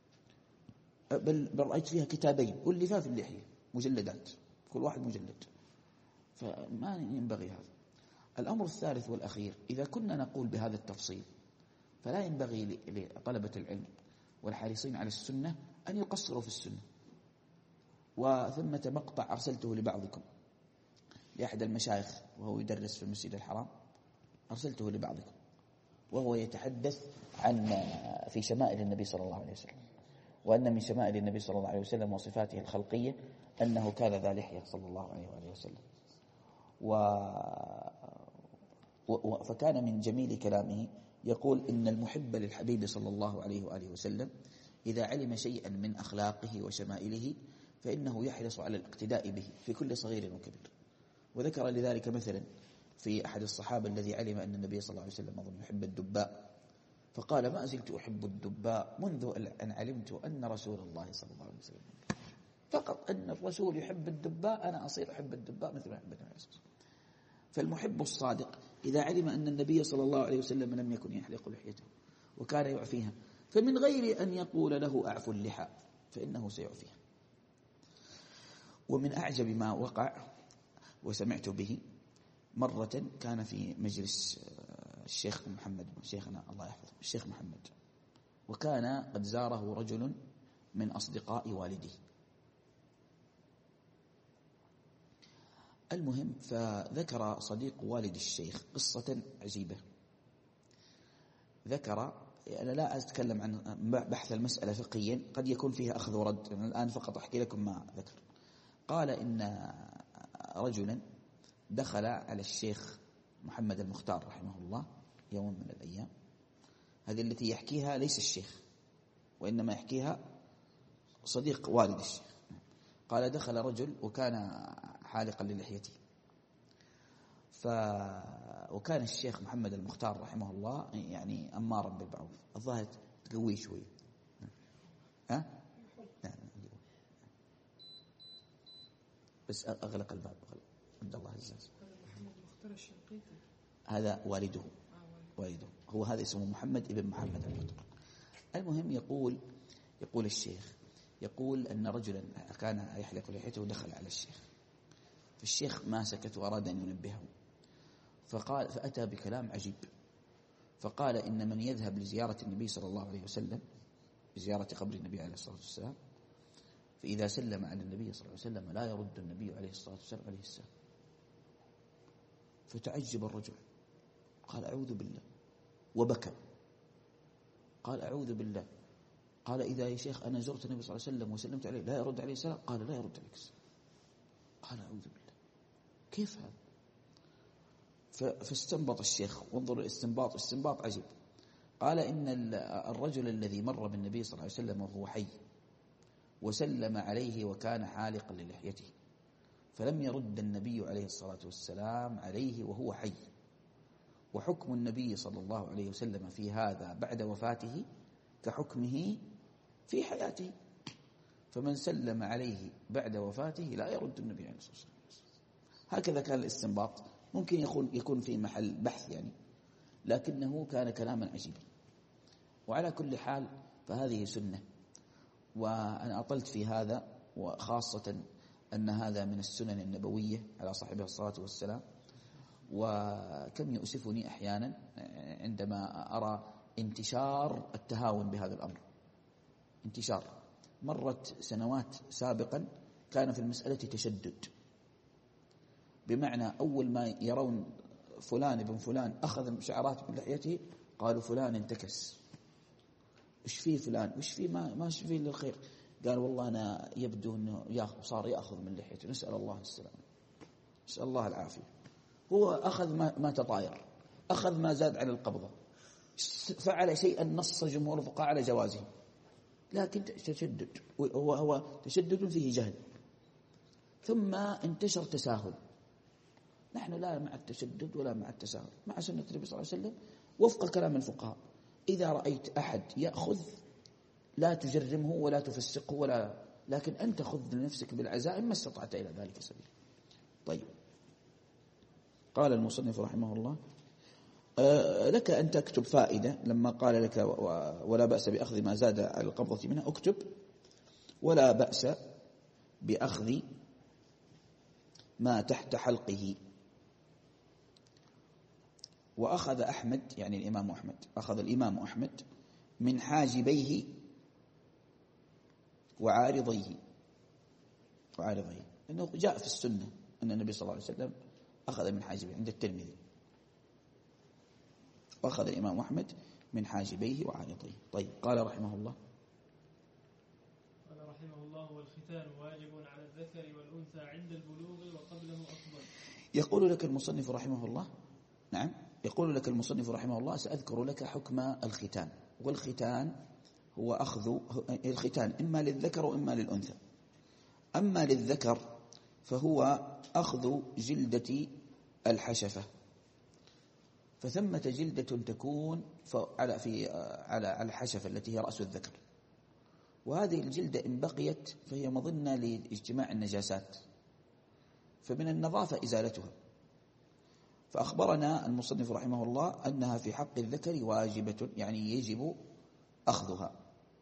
بل, بل رأيت فيها كتابين واللفاف اللحية مجلدات، كل واحد مجلد. فما ينبغي هذا. الأمر الثالث والأخير: إذا كنا نقول بهذا التفصيل فلا ينبغي لطلبة العلم والحريصين على السنة أن يقصروا في السنة. وثمة مقطع أرسلته لبعضكم لأحد المشايخ وهو يدرس في المسجد الحرام، أرسلته لبعضكم وهو يتحدث عن في شمائل النبي صلى الله عليه وسلم، وأن من شمائل النبي صلى الله عليه وسلم وصفاته الخلقية أنه كان ذا لحية صلى الله عليه وآله وسلم. و... و... فكان من جميل كلامه يقول إن المحب للحبيب صلى الله عليه وآله وسلم إذا علم شيئا من أخلاقه وشمائله فإنه يحرص على الاقتداء به في كل صغير وكبير. وذكر لذلك مثلا في أحد الصحابة الذي علم أن النبي صلى الله عليه وسلم أظن يحب الدباء، فقال: ما زلت أحب الدباء منذ أن علمت أن رسول الله صلى الله عليه وسلم. فقط أن الرسول يحب الدباء أنا أصير أحب الدباء مثل ما يحب النبي. فالمحب الصادق إذا علم أن النبي صلى الله عليه وسلم لم يكن يحلق لحيته وكان يعفيها، فمن غير أن يقول له أعفو اللحى فإنه سيعفيها. ومن أعجب ما وقع وسمعت به مرة، كان في مجلس الشيخ محمد شيخنا الله يحفظه الشيخ محمد، وكان قد زاره رجل من أصدقاء والده. المهم فذكر صديق والد الشيخ قصة عجيبة. ذكر، أنا لا أتكلم عن بحث المسألة فقهيا، قد يكون فيها أخذ ورد، أنا الآن فقط أحكي لكم ما ذكر. قال إن رجلا دخل على الشيخ محمد المختار رحمه الله يوم من الأيام. هذه التي يحكيها ليس الشيخ، وإنما يحكيها صديق والد الشيخ. قال: دخل رجل وكان حالقا للحيته، ف وكان الشيخ محمد المختار رحمه الله يعني أمارا بالمعروف، الظاهر تقوي شوي. ها؟ لا بس أغلق الباب. عبد الله الزاز محمد المختار الشنقيطي، هذا والده. والده هو هذا اسمه محمد ابن محمد المختار. المهم يقول يقول الشيخ يقول أن رجلا كان يحلق لحيته ودخل على الشيخ، فالشيخ ما سكت وأراد أن ينبهه، فقال فأتى بكلام عجيب. فقال: إن من يذهب لزيارة النبي صلى الله عليه وسلم، بزيارة قبر النبي عليه الصلاة والسلام، فإذا سلم على النبي صلى الله عليه وسلم لا يرد النبي عليه الصلاة والسلام عليه السلام. فتعجب الرجل، قال: أعوذ بالله، وبكى. قال: أعوذ بالله. قال: إذا يا شيخ أنا زرت النبي صلى الله عليه وسلم وسلمت عليه لا يرد عليه السلام؟ قال: لا يرد عليك السلام. قال: أعوذ بالله، كيف هذا؟ فاستنبط الشيخ، وانظر الاستنباط، استنباط عجيب. قال: إن الرجل الذي مر بالنبي صلى الله عليه وسلم وهو حي وسلم عليه وكان حالقا للحيته، فلم يرد النبي عليه الصلاة والسلام عليه وهو حي، وحكم النبي صلى الله عليه وسلم في هذا بعد وفاته كحكمه في حياته، فمن سلم عليه بعد وفاته لا يرد النبي عليه الصلاة والسلام. هكذا كان الاستنباط، ممكن يكون يكون في محل بحث يعني، لكنه كان كلاما عجيبا. وعلى كل حال فهذه سنة، وأنا أطلت في هذا، وخاصة أن هذا من السنن النبوية على صاحبها الصلاة والسلام. وكم يؤسفني أحيانا عندما أرى انتشار التهاون بهذا الأمر. انتشار مرت سنوات سابقا كان في المسألة تشدد، بمعنى أول ما يرون فلان ابن فلان أخذ شعرات من لحيته قالوا فلان انتكس، وش فيه فلان، وش فيه ما ما فيه للخير. قال والله أنا يبدو أنه ياخذ صار يأخذ من لحيته، نسأل الله السلامة، نسأل الله العافية. هو أخذ ما, ما تطاير، أخذ ما زاد على القبضة، فعل شيئا نص جمهور الفقهاء على جوازه، لكن تشدد، هو هو تشدد فيه جهل، ثم انتشر تساهل. نحن لا مع التشدد ولا مع التساهل، مع سنة النبي صلى الله عليه وسلم وفق كلام الفقهاء. إذا رأيت أحد يأخذ لا تجرمه ولا تفسقه، ولا لكن أنت خذ لنفسك بالعزائم ما استطعت إلى ذلك سبيل. طيب، قال المصنف رحمه الله: أه لك أن تكتب فائدة لما قال لك ولا بأس بأخذ ما زاد على القبضة منها، اكتب ولا بأس بأخذ ما تحت حلقه. وأخذ أحمد، يعني الإمام أحمد، أخذ الإمام أحمد من حاجبيه وعارضيه وعارضيه لأنه جاء في السنة أن النبي صلى الله عليه وسلم أخذ من حاجبيه عند الترمذي، وأخذ الإمام أحمد من حاجبيه وعارضيه. طيب، قال رحمه الله: قال رحمه الله: والختان واجب على الذكر والأنثى عند البلوغ وقبله أفضل. يقول لك المصنف رحمه الله نعم يقول لك المصنف رحمه الله: سأذكر لك حكم الختان. والختان هو أخذ الختان إما للذكر وإما للأنثى. أما للذكر فهو أخذ جلدة الحشفة، فثمة جلدة تكون على في على الحشفة التي هي رأس الذكر، وهذه الجلدة إن بقيت فهي مظنة لاجتماع النجاسات، فمن النظافة إزالتها. فأخبرنا المصنف رحمه الله أنها في حق الذكر واجبة، يعني يجب أخذها،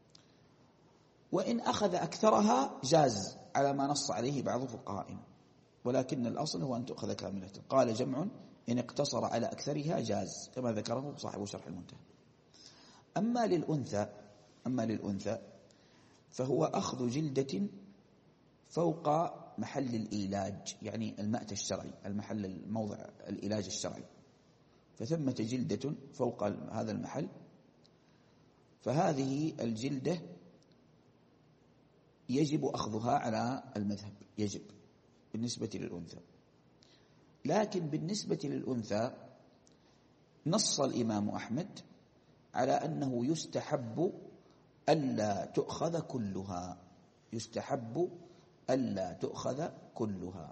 وإن أخذ أكثرها جاز على ما نص عليه بعض فقهائنا، ولكن الأصل هو أن تأخذ كاملة. قال جمع: إن اقتصر على أكثرها جاز، كما ذكره صاحب شرح المنتهى. أما للأنثى أما للأنثى فهو أخذ جلدة فوق محل الإيلاج، يعني المأتى الشرعي، المحل الموضع الإيلاج الشرعي، فثمة جلدة فوق هذا المحل، فهذه الجلدة يجب أخذها على المذهب، يجب بالنسبة للأنثى. لكن بالنسبة للأنثى نص الإمام أحمد على أنه يستحب ألا تؤخذ كلها، يستحب ألا تؤخذ كلها.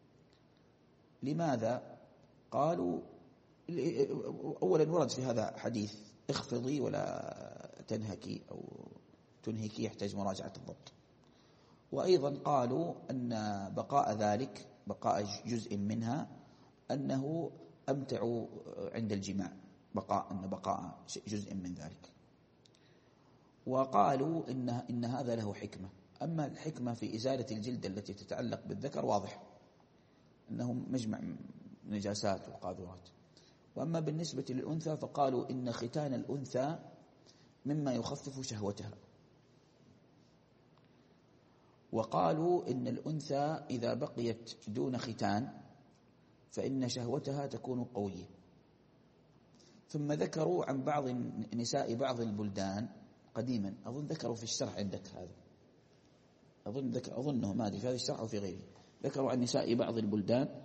لماذا؟ قالوا: أولا ورد في هذا حديث: اخفضي ولا تنهكي أو تنهكي، يحتاج مراجعة الضبط. وأيضا قالوا أن بقاء ذلك، بقاء جزء منها، أنه أمتع عند الجماع، بقاء أن بقاء جزء من ذلك. وقالوا إن, إن هذا له حكمة. أما الحكمة في إزالة الجلد التي تتعلق بالذكر واضح أنه مجمع نجاسات وقاذورات. وأما بالنسبة للأنثى فقالوا إن ختان الأنثى مما يخفف شهوتها، وقالوا إن الأنثى إذا بقيت دون ختان فإن شهوتها تكون قوية. ثم ذكروا عن بعض نساء بعض البلدان قديما، أظن ذكروا في الشرح عندك هذا، أظن ذكر أظنه ما أدري في هذا الشرح أو في غيره، ذكروا عن نساء بعض البلدان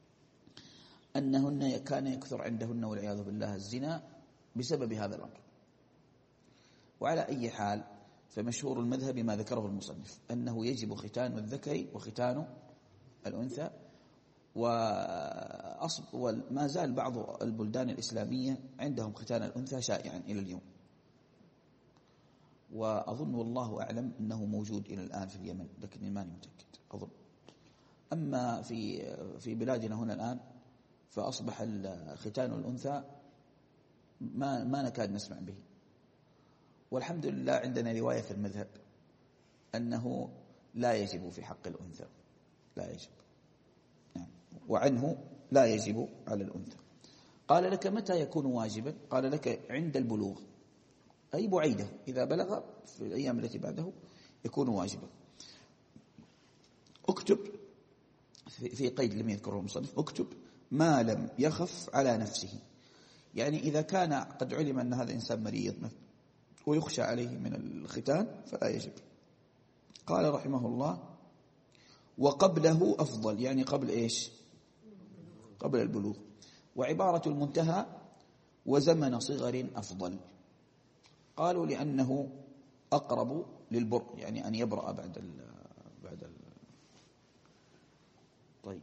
أنهن كان يكثر عندهن والعياذ بالله الزنا بسبب هذا الأمر. وعلى أي حال فمشهور المذهب ما ذكره المصنف أنه يجب ختان الذكر وختان الأنثى. و وما زال بعض البلدان الإسلامية عندهم ختان الأنثى شائعا إلى اليوم، وأظن والله أعلم أنه موجود إلى الآن في اليمن، لكني ماني متأكد أظن. أما في في بلادنا هنا الآن فأصبح ختان الأنثى ما ما نكاد نسمع به، والحمد لله عندنا رواية في المذهب أنه لا يجب في حق الأنثى، لا يجب يعني، وعنه لا يجب على الأنثى. قال لك متى يكون واجبا؟ قال لك عند البلوغ، أي بعيدة، إذا بلغ في الأيام التي بعده يكون واجبا. اكتب في قيد لم يذكره المصنف، اكتب ما لم يخف على نفسه، يعني إذا كان قد علم أن هذا إنسان مريض ويخشى عليه من الختان فلا يجب. قال رحمه الله وقبله أفضل، يعني قبل إيش؟ قبل البلوغ. وعبارة المنتهى وزمن صغر أفضل، قالوا لأنه أقرب للبرء، يعني أن يبرأ بعد ال بعد ال طيب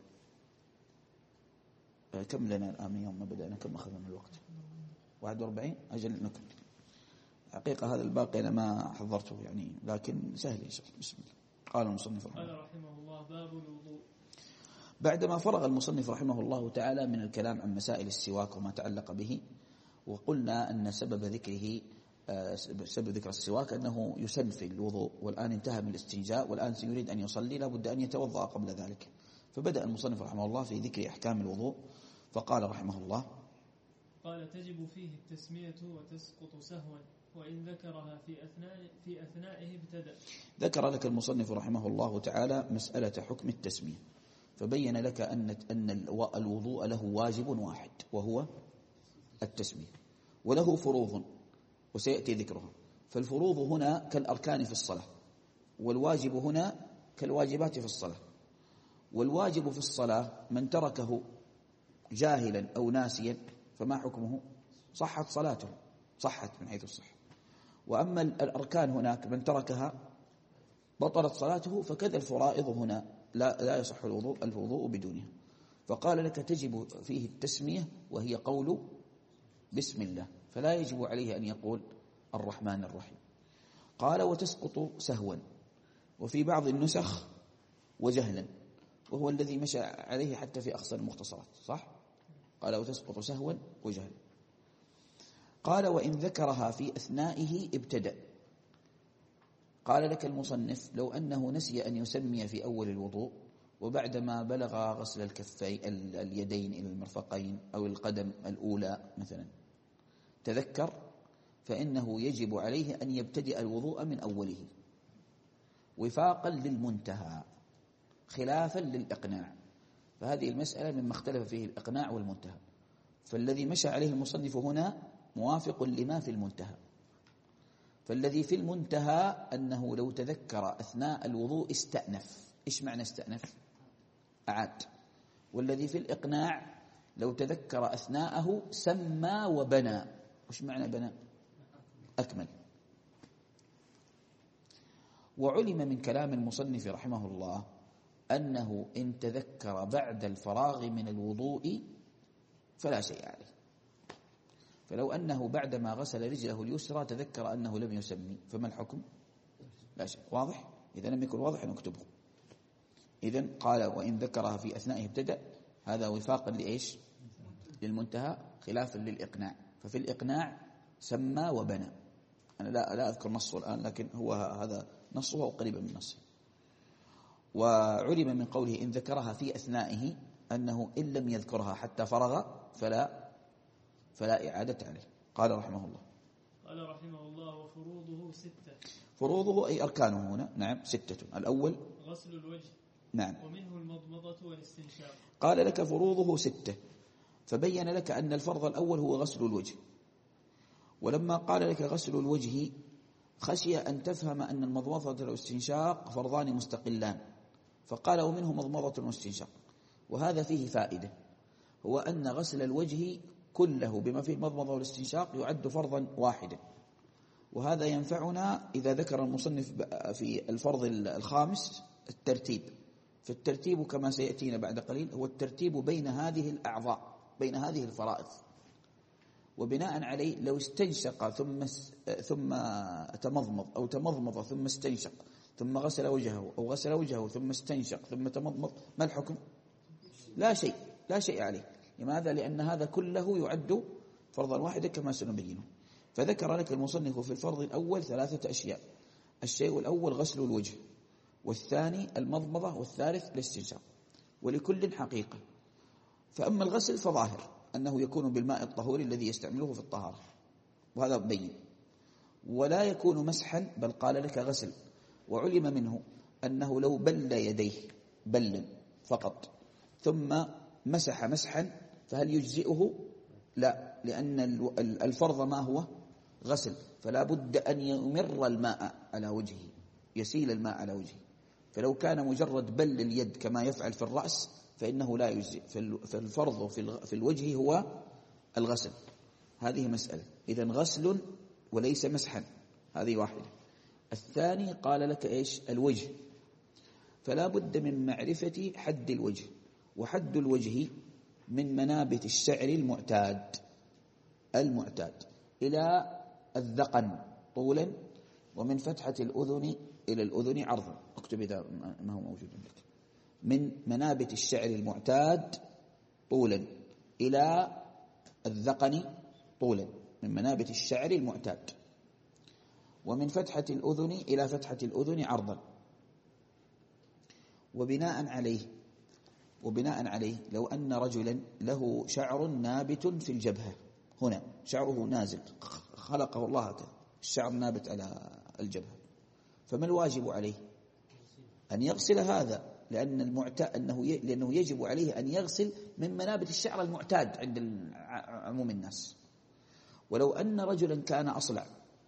كم لنا الآن يوم ما بدأنا؟ كم أخذنا من الوقت؟ واحد وأربعين. أجل نكمل. حقيقة هذا الباقي أنا ما حضرته يعني، لكن سهل. بسم الله. قال المصنف رحمه الله. قال رحمه الله باب الوضوء. بعدما فرغ المصنف رحمه الله تعالى من الكلام عن مسائل السواك وما تعلق به، وقلنا أن سبب ذكره سبب ذكر السواك أنه يسن في الوضوء، والآن انتهى من الاستنجاء، والآن سيريد أن يصلي لابد أن يتوضأ قبل ذلك. فبدأ المصنف رحمه الله في ذكر أحكام الوضوء، فقال رحمه الله قال تجب فيه التسمية وتسقط سهوا، وإن ذكرها في أثناء في أثنائه ابتدأ. ذكر لك المصنف رحمه الله تعالى مسألة حكم التسمية، فبين لك أن أن الوضوء له واجب واحد وهو التسمية، وله فروض وسيأتي ذكرها. فالفروض هنا كالأركان في الصلاة، والواجب هنا كالواجبات في الصلاة. والواجب في الصلاة من تركه جاهلا أو ناسيا فما حكمه؟ صحت صلاته، صحت من حيث الصحة. وأما الأركان هناك من تركها بطلت صلاته، فكذا الفرائض هنا لا لا يصح الوضوء الوضوء بدونها. فقال لك تجب فيه التسمية، وهي قول بسم الله، فلا يجب عليه أن يقول الرحمن الرحيم. قال وتسقط سهوا، وفي بعض النسخ وجهلا، وهو الذي مشى عليه حتى في أخصر المختصرات، صح؟ قال وتسقط سهوا وجهلا. قال وإن ذكرها في أثنائه ابتدأ. قال لك المصنف لو أنه نسي أن يسمي في أول الوضوء، وبعدما بلغ غسل الكفين اليدين إلى المرفقين أو القدم الأولى مثلا تذكر، فإنه يجب عليه أن يبتدئ الوضوء من أوله وفاقا للمنتهى خلافا للإقناع. فهذه المسألة مما اختلف فيه الإقناع والمنتهى، فالذي مشى عليه المصنف هنا موافق لما في المنتهى. فالذي في المنتهى أنه لو تذكر أثناء الوضوء استأنف. إيش معنى استأنف؟ أعاد. والذي في الإقناع لو تذكر أثناءه سمى وبنى. إيش معنى بنى؟ أكمل. وعلم من كلام المصنف رحمه الله أنه إن تذكر بعد الفراغ من الوضوء فلا شيء عليه. فلو أنه بعدما غسل رجله اليسرى تذكر أنه لم يسمي فما الحكم؟ لا شيء. واضح؟ إذا لم يكن واضح نكتبه. إذن قال وإن ذكرها في أثنائه ابتدأ، هذا وفاقا لإيش؟ للمنتهى خلافا للإقناع. ففي الإقناع سمى وبنى. أنا لا لا أذكر نصه الآن، لكن هو هذا نصه أو قريبا من نصه. وعلم من قوله إن ذكرها في أثنائه أنه إن لم يذكرها حتى فرغ فلا فلا إعادة عليه. قال رحمه الله قال رحمه الله وفروضه ستة. فروضه أي أركانه هنا، نعم ستة. الأول غسل الوجه، نعم، ومنه المضمضة والاستنشاق. قال لك فروضه ستة، فبين لك أن الفرض الأول هو غسل الوجه. ولما قال لك غسل الوجه خشي أن تفهم أن المضمضة والاستنشاق فرضان مستقلان، فقال ومنه مضمضة واستنشاق. وهذا فيه فائدة، هو أن غسل الوجه كله بما فيه المضمضة والاستنشاق يعد فرضا واحدا. وهذا ينفعنا إذا ذكر المصنف في الفرض الخامس الترتيب، فالترتيب كما سيأتينا بعد قليل هو الترتيب بين هذه الأعضاء، بين هذه الفرائض. وبناء عليه لو استنشق ثم ثم تمضمض أو تمضمض ثم استنشق ثم غسل وجهه أو غسل وجهه ثم استنشق ثم تمضمض، ما الحكم؟ لا شيء، لا شيء عليه. لماذا؟ لأن هذا كله يعد فرضا واحدا كما سنبينه. فذكر لك المصنف في الفرض الأول ثلاثة أشياء: الشيء الأول غسل الوجه، والثاني المضمضة، والثالث الاستنشاق، ولكل حقيقة. فأما الغسل فظاهر أنه يكون بالماء الطهور الذي يستعمله في الطهارة، وهذا بين، ولا يكون مسحا، بل قال لك غسل. وعلم منه أنه لو بل يديه بل فقط ثم مسح مسحا فهل يجزئه؟ لا، لأن الفرض ما هو؟ غسل، فلا بد أن يمر الماء على وجهه، يسيل الماء على وجهه. فلو كان مجرد بل اليد كما يفعل في الرأس فإنه لا يجزئ. فالفرض في الوجه هو الغسل. هذه مسألة. إذن غسل وليس مسحا، هذه واحدة. الثاني قال لك إيش؟ الوجه. فلا بد من معرفة حد الوجه، وحد الوجه من منابت الشعر المعتاد المعتاد إلى الذقن طولا، ومن فتحة الأذن إلى الأذن عرضا. اكتب إذا ما هو موجود عندك. من منابت الشعر المعتاد طولا إلى الذقن طولا، من منابت الشعر المعتاد، ومن فتحة الأذن إلى فتحة الأذن عرضا. وبناء عليه وبناء عليه لو أن رجلا له شعر نابت في الجبهة، هنا شعره نازل، خلقه الله هكذا، الشعر نابت على الجبهة، فما الواجب عليه؟ أن يغسل هذا، لأن المعتاد أنه لأنه يجب عليه أن يغسل من منابت الشعر المعتاد عند عموم الناس. ولو أن رجلا كان أصلع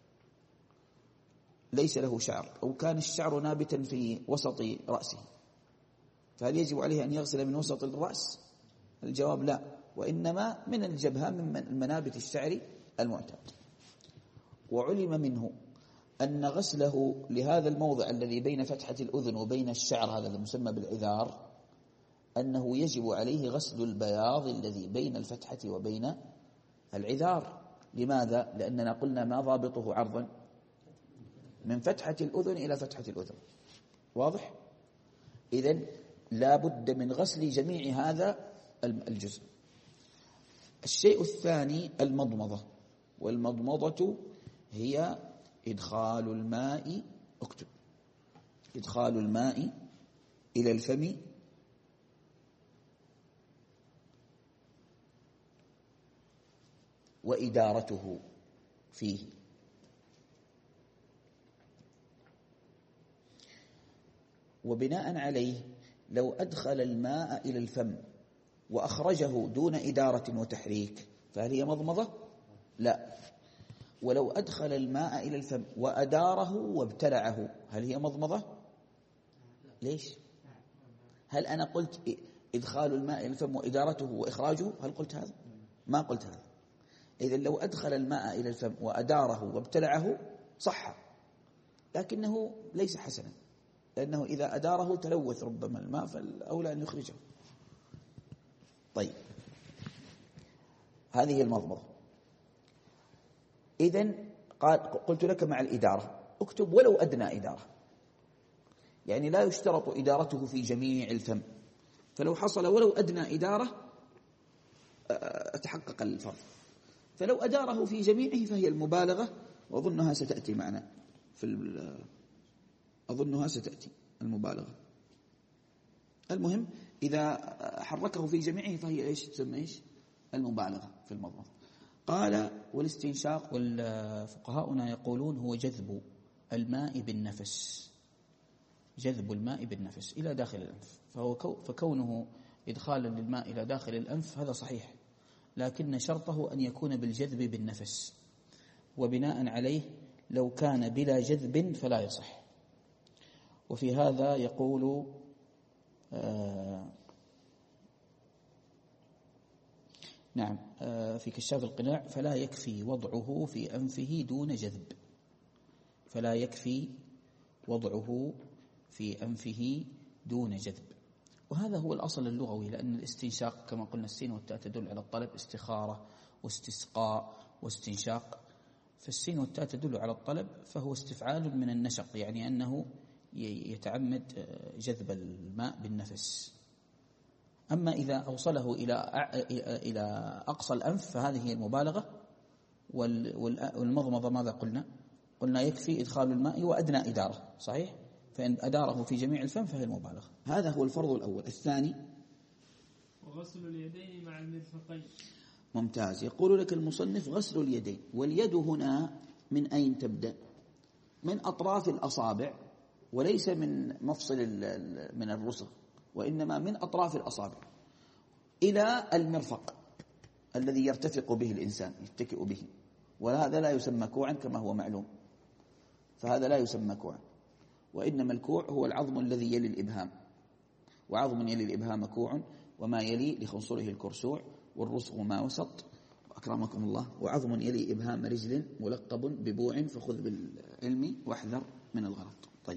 ليس له شعر، أو كان الشعر نابتا في وسط رأسه، فهل يجب عليه أن يغسل من وسط الرأس؟ الجواب لا، وإنما من الجبهة، من منابت الشعر المعتاد. وعلم منه أن غسله لهذا الموضع الذي بين فتحة الأذن وبين الشعر، هذا المسمى بالعذار، أنه يجب عليه غسل البياض الذي بين الفتحة وبين العذار. لماذا؟ لأننا قلنا ما ضابطه عرضا؟ من فتحة الأذن إلى فتحة الأذن. واضح؟ إذن لا بد من غسل جميع هذا الجزء. الشيء الثاني المضمضة، والمضمضة هي إدخال الماء، اكتب، إدخال الماء إلى الفم وإدارته فيه. وبناء عليه لو أدخل الماء إلى الفم وأخرجه دون إدارة وتحريك فهل هي مضمضة؟ لا. ولو أدخل الماء إلى الفم وأداره وابتلعه هل هي مضمضة؟ ليش؟ هل أنا قلت إدخال الماء إلى الفم وإدارته وإخراجه؟ هل قلت هذا؟ ما قلت هذا. إذن لو أدخل الماء إلى الفم وأداره وابتلعه صح، لكنه ليس حسنا، لأنه إذا أداره تلوث ربما الماء، فالأولى أن يخرجه. طيب، هذه المضمضة. إذن قلت لك مع الإدارة اكتب ولو أدنى إدارة، يعني لا يشترط إدارته في جميع الفم، فلو حصل ولو أدنى إدارة أتحقق الفرض. فلو أداره في جميعه فهي المبالغة، وأظنها ستأتي معنا في أظنها ستأتي المبالغة. المهم إذا حركه في جميعه فهي إيش تسمى إيش؟ المبالغة في المضمضة. قال والاستنشاق، والفقهاؤنا يقولون هو جذب الماء بالنفس، جذب الماء بالنفس إلى داخل الأنف. فهو فكونه إدخالا للماء إلى داخل الأنف هذا صحيح، لكن شرطه أن يكون بالجذب بالنفس. وبناء عليه لو كان بلا جذب فلا يصح. وفي هذا يقول آه نعم آه في كشاف القناع فلا يكفي وضعه في أنفه دون جذب، فلا يكفي وضعه في أنفه دون جذب. وهذا هو الأصل اللغوي، لأن الاستنشاق كما قلنا السين والتاء تدل على الطلب، استخارة واستسقاء واستنشاق، فالسين والتاء تدل على الطلب، فهو استفعال من النشق، يعني أنه يتعمد جذب الماء بالنفس. أما إذا أوصله إلى إلى أقصى الأنف فهذه هي المبالغة. والمضمضة ماذا قلنا؟ قلنا يكفي إدخال الماء وأدنى إدارة، صحيح؟ فإن أداره في جميع الفم فهي المبالغة. هذا هو الفرض الأول. الثاني وغسل اليدين مع المرفقين. ممتاز. يقول لك المصنف غسل اليدين، واليد هنا من أين تبدأ؟ من أطراف الأصابع، وليس من مفصل من الرسغ، وإنما من أطراف الأصابع إلى المرفق الذي يرتفق به الإنسان، يتكئ به، وهذا لا يسمى كوعا كما هو معلوم، فهذا لا يسمى كوعا، وإنما الكوع هو العظم الذي يلي الإبهام، وعظم يلي الإبهام كوع، وما يلي لخنصره الكرسوع، والرسغ ما وسط أكرمكم الله، وعظم يلي إبهام رجل ملقب ببوع، فخذ بالعلم واحذر من الغلط. طيب،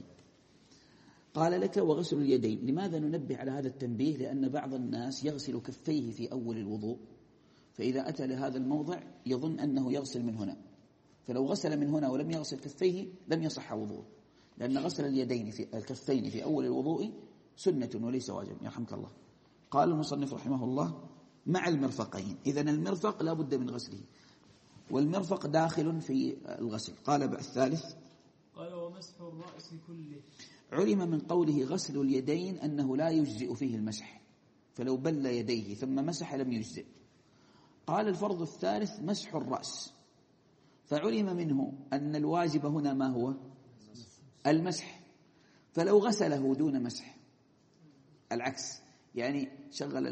قال لك وغسل اليدين. لماذا ننبه على هذا التنبيه؟ لأن بعض الناس يغسل كفيه في أول الوضوء، فإذا أتى لهذا الموضع يظن أنه يغسل من هنا، فلو غسل من هنا ولم يغسل كفيه لم يصح وضوءه، لأن غسل اليدين في الكفين في أول الوضوء سنة وليس واجب. يرحمك الله. قال المصنف رحمه الله مع المرفقين. إذن المرفق لا بد من غسله، والمرفق داخل في الغسل. قال الثالث قال ومسح الرأس كله. علم من قوله غسل اليدين أنه لا يجزئ فيه المسح، فلو بل يديه ثم مسح لم يجزئ. قال الفرض الثالث مسح الرأس، فعلم منه أن الواجب هنا ما هو؟ المسح، فلو غسله دون مسح العكس، يعني شغل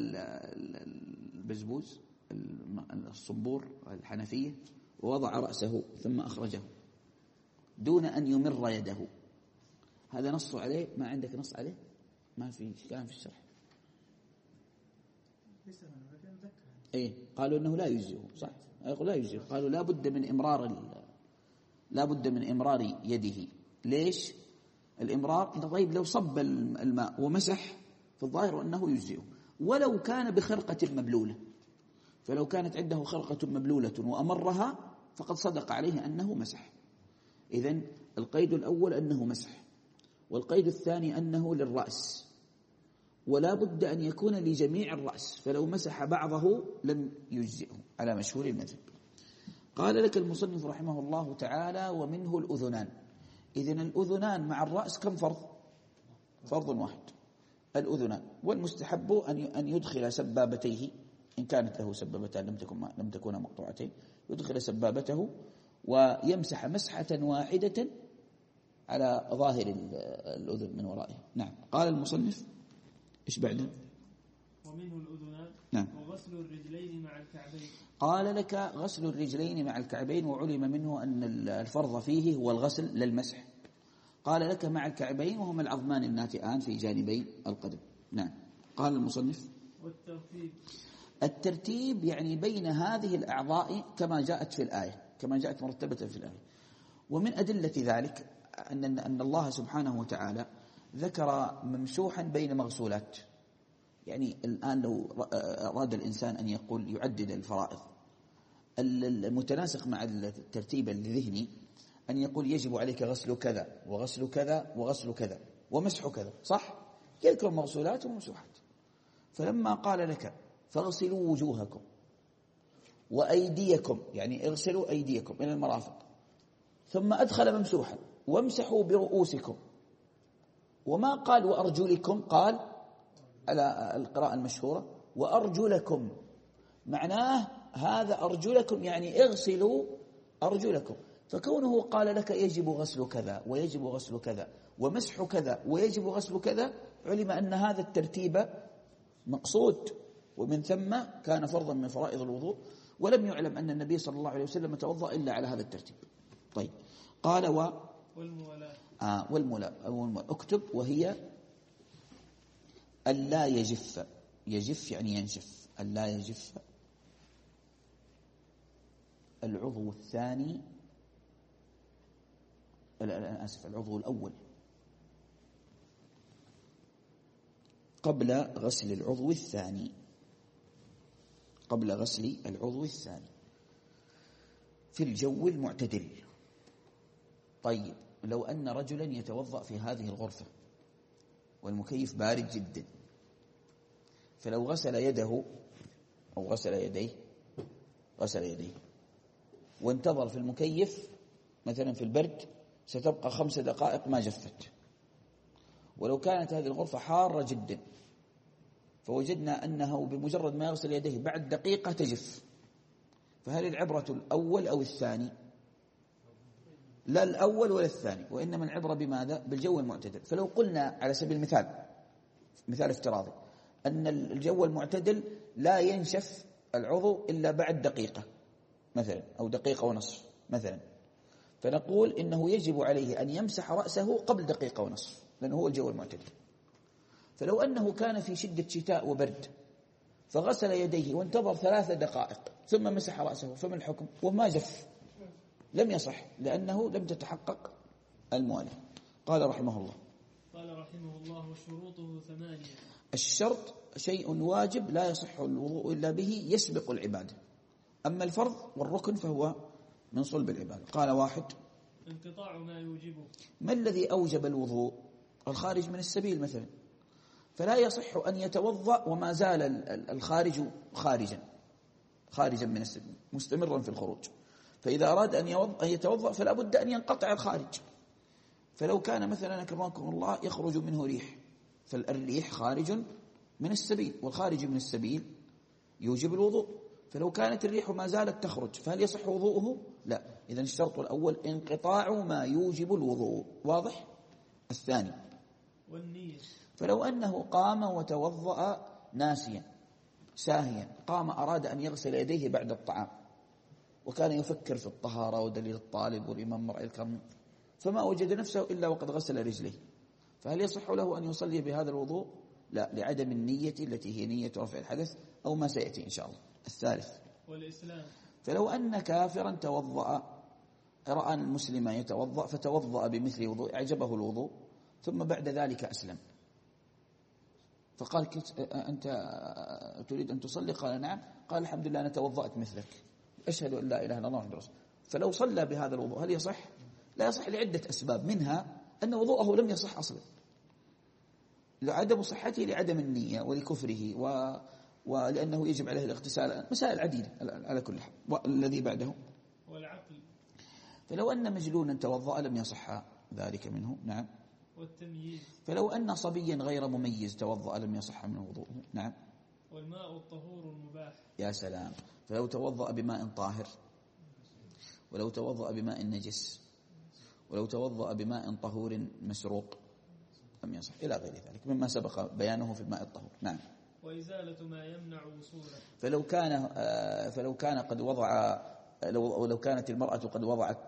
البزبوز الصنبور الحنفية ووضع رأسه ثم أخرجه دون أن يمر يده، هذا نص عليه؟ ما عندك نص عليه؟ ما في كلام في الشرح. ايه قالوا انه لا يجزئه، صح؟ يقول لا يجزئه، قالوا لا بد من امرار لا بد من امرار يده. ليش الامرار؟ طيب لو صب الماء ومسح فالظاهر انه يجزئه، ولو كان بخرقة مبلولة، فلو كانت عنده خرقة مبلولة وامرها فقد صدق عليه انه مسح. اذن القيد الاول انه مسح، والقيد الثاني انه للرأس، ولا بد أن يكون لجميع الرأس، فلو مسح بعضه لم يجزئه على مشهور المذهب. قال لك المصنف رحمه الله تعالى ومنه الأذنان. إذن الأذنان مع الرأس كم فرض؟ فرض واحد، الأذنان. والمستحب أن يدخل سبابتيه إن كانت له سبابتان لم تكن لم تكونا مقطوعتين، يدخل سبابته ويمسح مسحة واحدة على ظاهر الأذن من ورائه. نعم. قال المصنف إيش بعده؟ ومنه الأذنان. نعم. وغسل الرجلين مع الكعبين. قال لك غسل الرجلين مع الكعبين، وعلم منه أن الفرض فيه هو الغسل للمسح. قال لك مع الكعبين وهما العظمان الناتئان في جانبي القدم. نعم. قال المصنف والترتيب. الترتيب يعني بين هذه الأعضاء كما جاءت في الآية، كما جاءت مرتبة في الآية. ومن أدلة ذلك أن أن الله سبحانه وتعالى ذكر ممسوحا بين مغسولات. يعني الآن لو أراد الإنسان أن يقول يعدد الفرائض، المتناسق مع الترتيب الذهني أن يقول يجب عليك غسل كذا وغسل كذا وغسل كذا ومسح كذا، صح؟ يذكر مغسولات وممسوحات. فلما قال لك فاغسلوا وجوهكم وأيديكم، يعني اغسلوا أيديكم إلى المرافق، ثم أدخل ممسوحا وامسحوا برؤوسكم، وما قال وأرجلكم، قال على القراءة المشهورة وأرجلكم، معناه هذا أرجلكم يعني اغسلوا أرجلكم. فكونه قال لك يجب غسل كذا ويجب غسل كذا ومسح كذا ويجب غسل كذا، علم أن هذا الترتيب مقصود، ومن ثم كان فرضا من فرائض الوضوء، ولم يعلم أن النبي صلى الله عليه وسلم توضأ إلا على هذا الترتيب. طيب، قال و والمولاة. آه والمولاة اكتب، وهي ألا يجف. يجف يعني ينشف. ألا يجف العضو الثاني، أنا آسف العضو الأول قبل غسل العضو الثاني، قبل غسل العضو الثاني في الجو المعتدل. طيب لو أن رجلا يتوضأ في هذه الغرفة والمكيف بارد جدا، فلو غسل يده أو غسل يديه غسل يديه وانتظر في المكيف مثلا في البرد، ستبقى خمس دقائق ما جفت. ولو كانت هذه الغرفة حارة جدا فوجدنا أنه بمجرد ما يغسل يديه بعد دقيقة تجف، فهل العبرة الأول أو الثاني؟ لا الأول ولا الثاني، وإنما العبرة بماذا؟ بالجو المعتدل. فلو قلنا على سبيل المثال، مثال افتراضي، أن الجو المعتدل لا ينشف العضو إلا بعد دقيقة مثلا أو دقيقة ونصف مثلا، فنقول إنه يجب عليه أن يمسح رأسه قبل دقيقة ونصف لأنه هو الجو المعتدل. فلو أنه كان في شدة شتاء وبرد فغسل يديه وانتظر ثلاث دقائق ثم مسح رأسه، فما الحكم؟ وما جف، لم يصح لأنه لم تتحقق الموانع. قال رحمه الله قال رحمه الله وشروطه ثمانية. الشرط شيء واجب لا يصح الوضوء إلا به يسبق العبادة، أما الفرض والركن فهو من صلب العبادة. قال واحد انقطاع ما يوجبه. ما الذي أوجب الوضوء؟ الخارج من السبيل مثلا، فلا يصح أن يتوضأ وما زال الخارج خارجا خارجا من السبيل مستمرا في الخروج، فإذا أراد أن يتوضأ فلا بد أن ينقطع الخارج. فلو كان مثلا أكرمكم الله يخرج منه ريح، فالريح خارج من السبيل والخارج من السبيل يوجب الوضوء، فلو كانت الريح ما زالت تخرج فهل يصح وضوءه؟ لا. إذن الشرط الأول انقطاع ما يوجب الوضوء. واضح؟ الثاني والنية. فلو أنه قام وتوضأ ناسيا ساهيا، قام أراد أن يغسل يديه بعد الطعام وكان يفكر في الطهارة ودليل الطالب والإمام مرعي الكرم، فما وجد نفسه إلا وقد غسل رجليه، فهل يصح له أن يصلي بهذا الوضوء؟ لا، لعدم النية التي هي نية رفع الحدث أو ما سيأتي إن شاء الله. الثالث والإسلام. فلو أن كافرا توضأ، رأى المسلم يتوضأ فتوضأ بمثل وضوء، أعجبه الوضوء، ثم بعد ذلك أسلم فقال أنت تريد أن تصلي؟ قال نعم. قال الحمد لله أنا توضأت مثلك، أشهد أن لا إله إلا الله وحده رسول. فلو صلى بهذا الوضوء هل يصح؟ لا يصح لعدة أسباب، منها أن وضوءه لم يصح أصلا، لعدم صحته لعدم النية ولكفره و... ولأنه يجب عليه الاغتسال، مسائل عديدة على كل حال. والذي بعده والعقل. فلو أن مجنونا توضأ لم يصح ذلك منه. نعم. والتمييز. فلو أن صبيا غير مميز توضأ لم يصح منه وضوءه. نعم. والماء الطهور المباح. يا سلام. فلو توضأ بماء طاهر، ولو توضأ بماء نجس، ولو توضأ بماء طهور مسروق لم يصح، إلى غير ذلك مما سبق بيانه في الماء الطهور. نعم. وإزالة ما يمنع وصوله. فلو كان فلو كان قد وضع لو لو كانت المرأة قد وضعت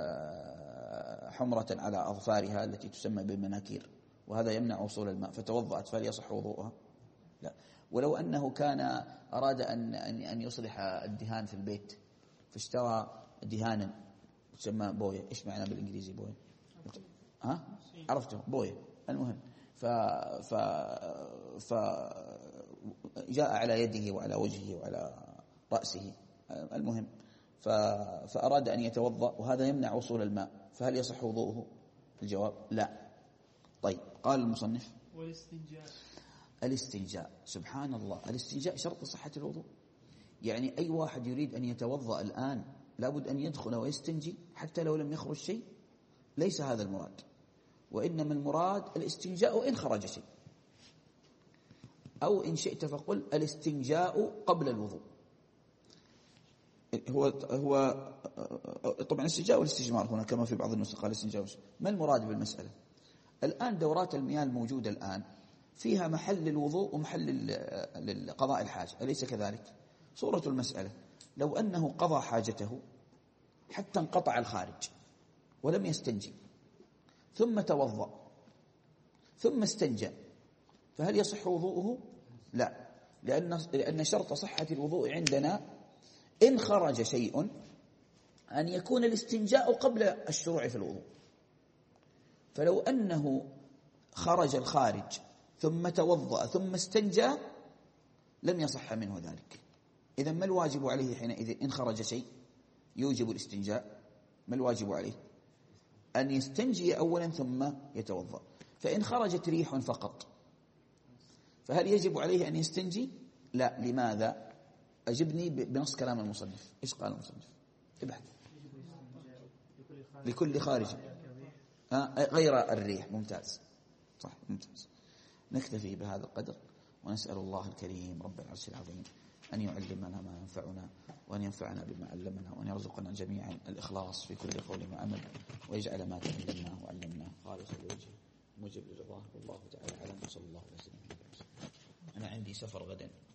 حمرة على أظفارها التي تسمى بالمناكير وهذا يمنع وصول الماء فتوضأت، فهل يصح وضوءها؟ لا. ولو أنه كان أراد أن أن يصلح الدهان في البيت فاشترى دهانا تسمى بوية. إيش معنى بالإنجليزي بوية؟ ها؟ عرفته بوية. المهم ف ف ف جاء على يده وعلى وجهه وعلى رأسه، المهم ف... فأراد أن يتوضأ وهذا يمنع وصول الماء، فهل يصح وضوءه؟ الجواب لا. طيب قال المصنف والاستنجاء. الاستنجاء، سبحان الله، الاستنجاء شرط صحة الوضوء. يعني أي واحد يريد أن يتوضأ الآن لابد أن يدخل ويستنجي حتى لو لم يخرج شيء؟ ليس هذا المراد، وإنما المراد الاستنجاء إن خرج شيء، أو إن شئت فقل الاستنجاء قبل الوضوء. هو هو طبعا الاستنجاء والاستجمار هنا كما في بعض النسخ قال الاستنجاء. ما المراد بالمسألة؟ الآن دورات المياه الموجودة الآن فيها محل للوضوء ومحل لقضاء الحاجة، أليس كذلك؟ صورة المسألة لو أنه قضى حاجته حتى انقطع الخارج ولم يستنجي ثم توضأ ثم استنجى، فهل يصح وضوءه؟ لا، لأن لأن شرط صحة الوضوء عندنا إن خرج شيء أن يكون الاستنجاء قبل الشروع في الوضوء. فلو أنه خرج الخارج ثم توضأ ثم استنجى لم يصح منه ذلك. إذا ما الواجب عليه حينئذ إن خرج شيء يوجب الاستنجاء؟ ما الواجب عليه؟ أن يستنجي أولا ثم يتوضأ. فإن خرجت ريح فقط فهل يجب عليه أن يستنجي؟ لا. لماذا؟ أجبني بنص كلام المصنف. إيش قال المصنف؟ ابحث. لكل خارج غير الريح. ممتاز، صح، ممتاز. نكتفي بهذا القدر ونسأل الله الكريم رب العرش العظيم أن يعلمنا ما ينفعنا وأن ينفعنا بما علمنا وأن يرزقنا جميعا الإخلاص في كل قول وعمل ويجعل ما تعلمناه وعلمناه خالصا لوجهه موجب لرضاه. والله تعالى أعلم. وصلى الله عليه وسلم. أنا عندي سفر غدا.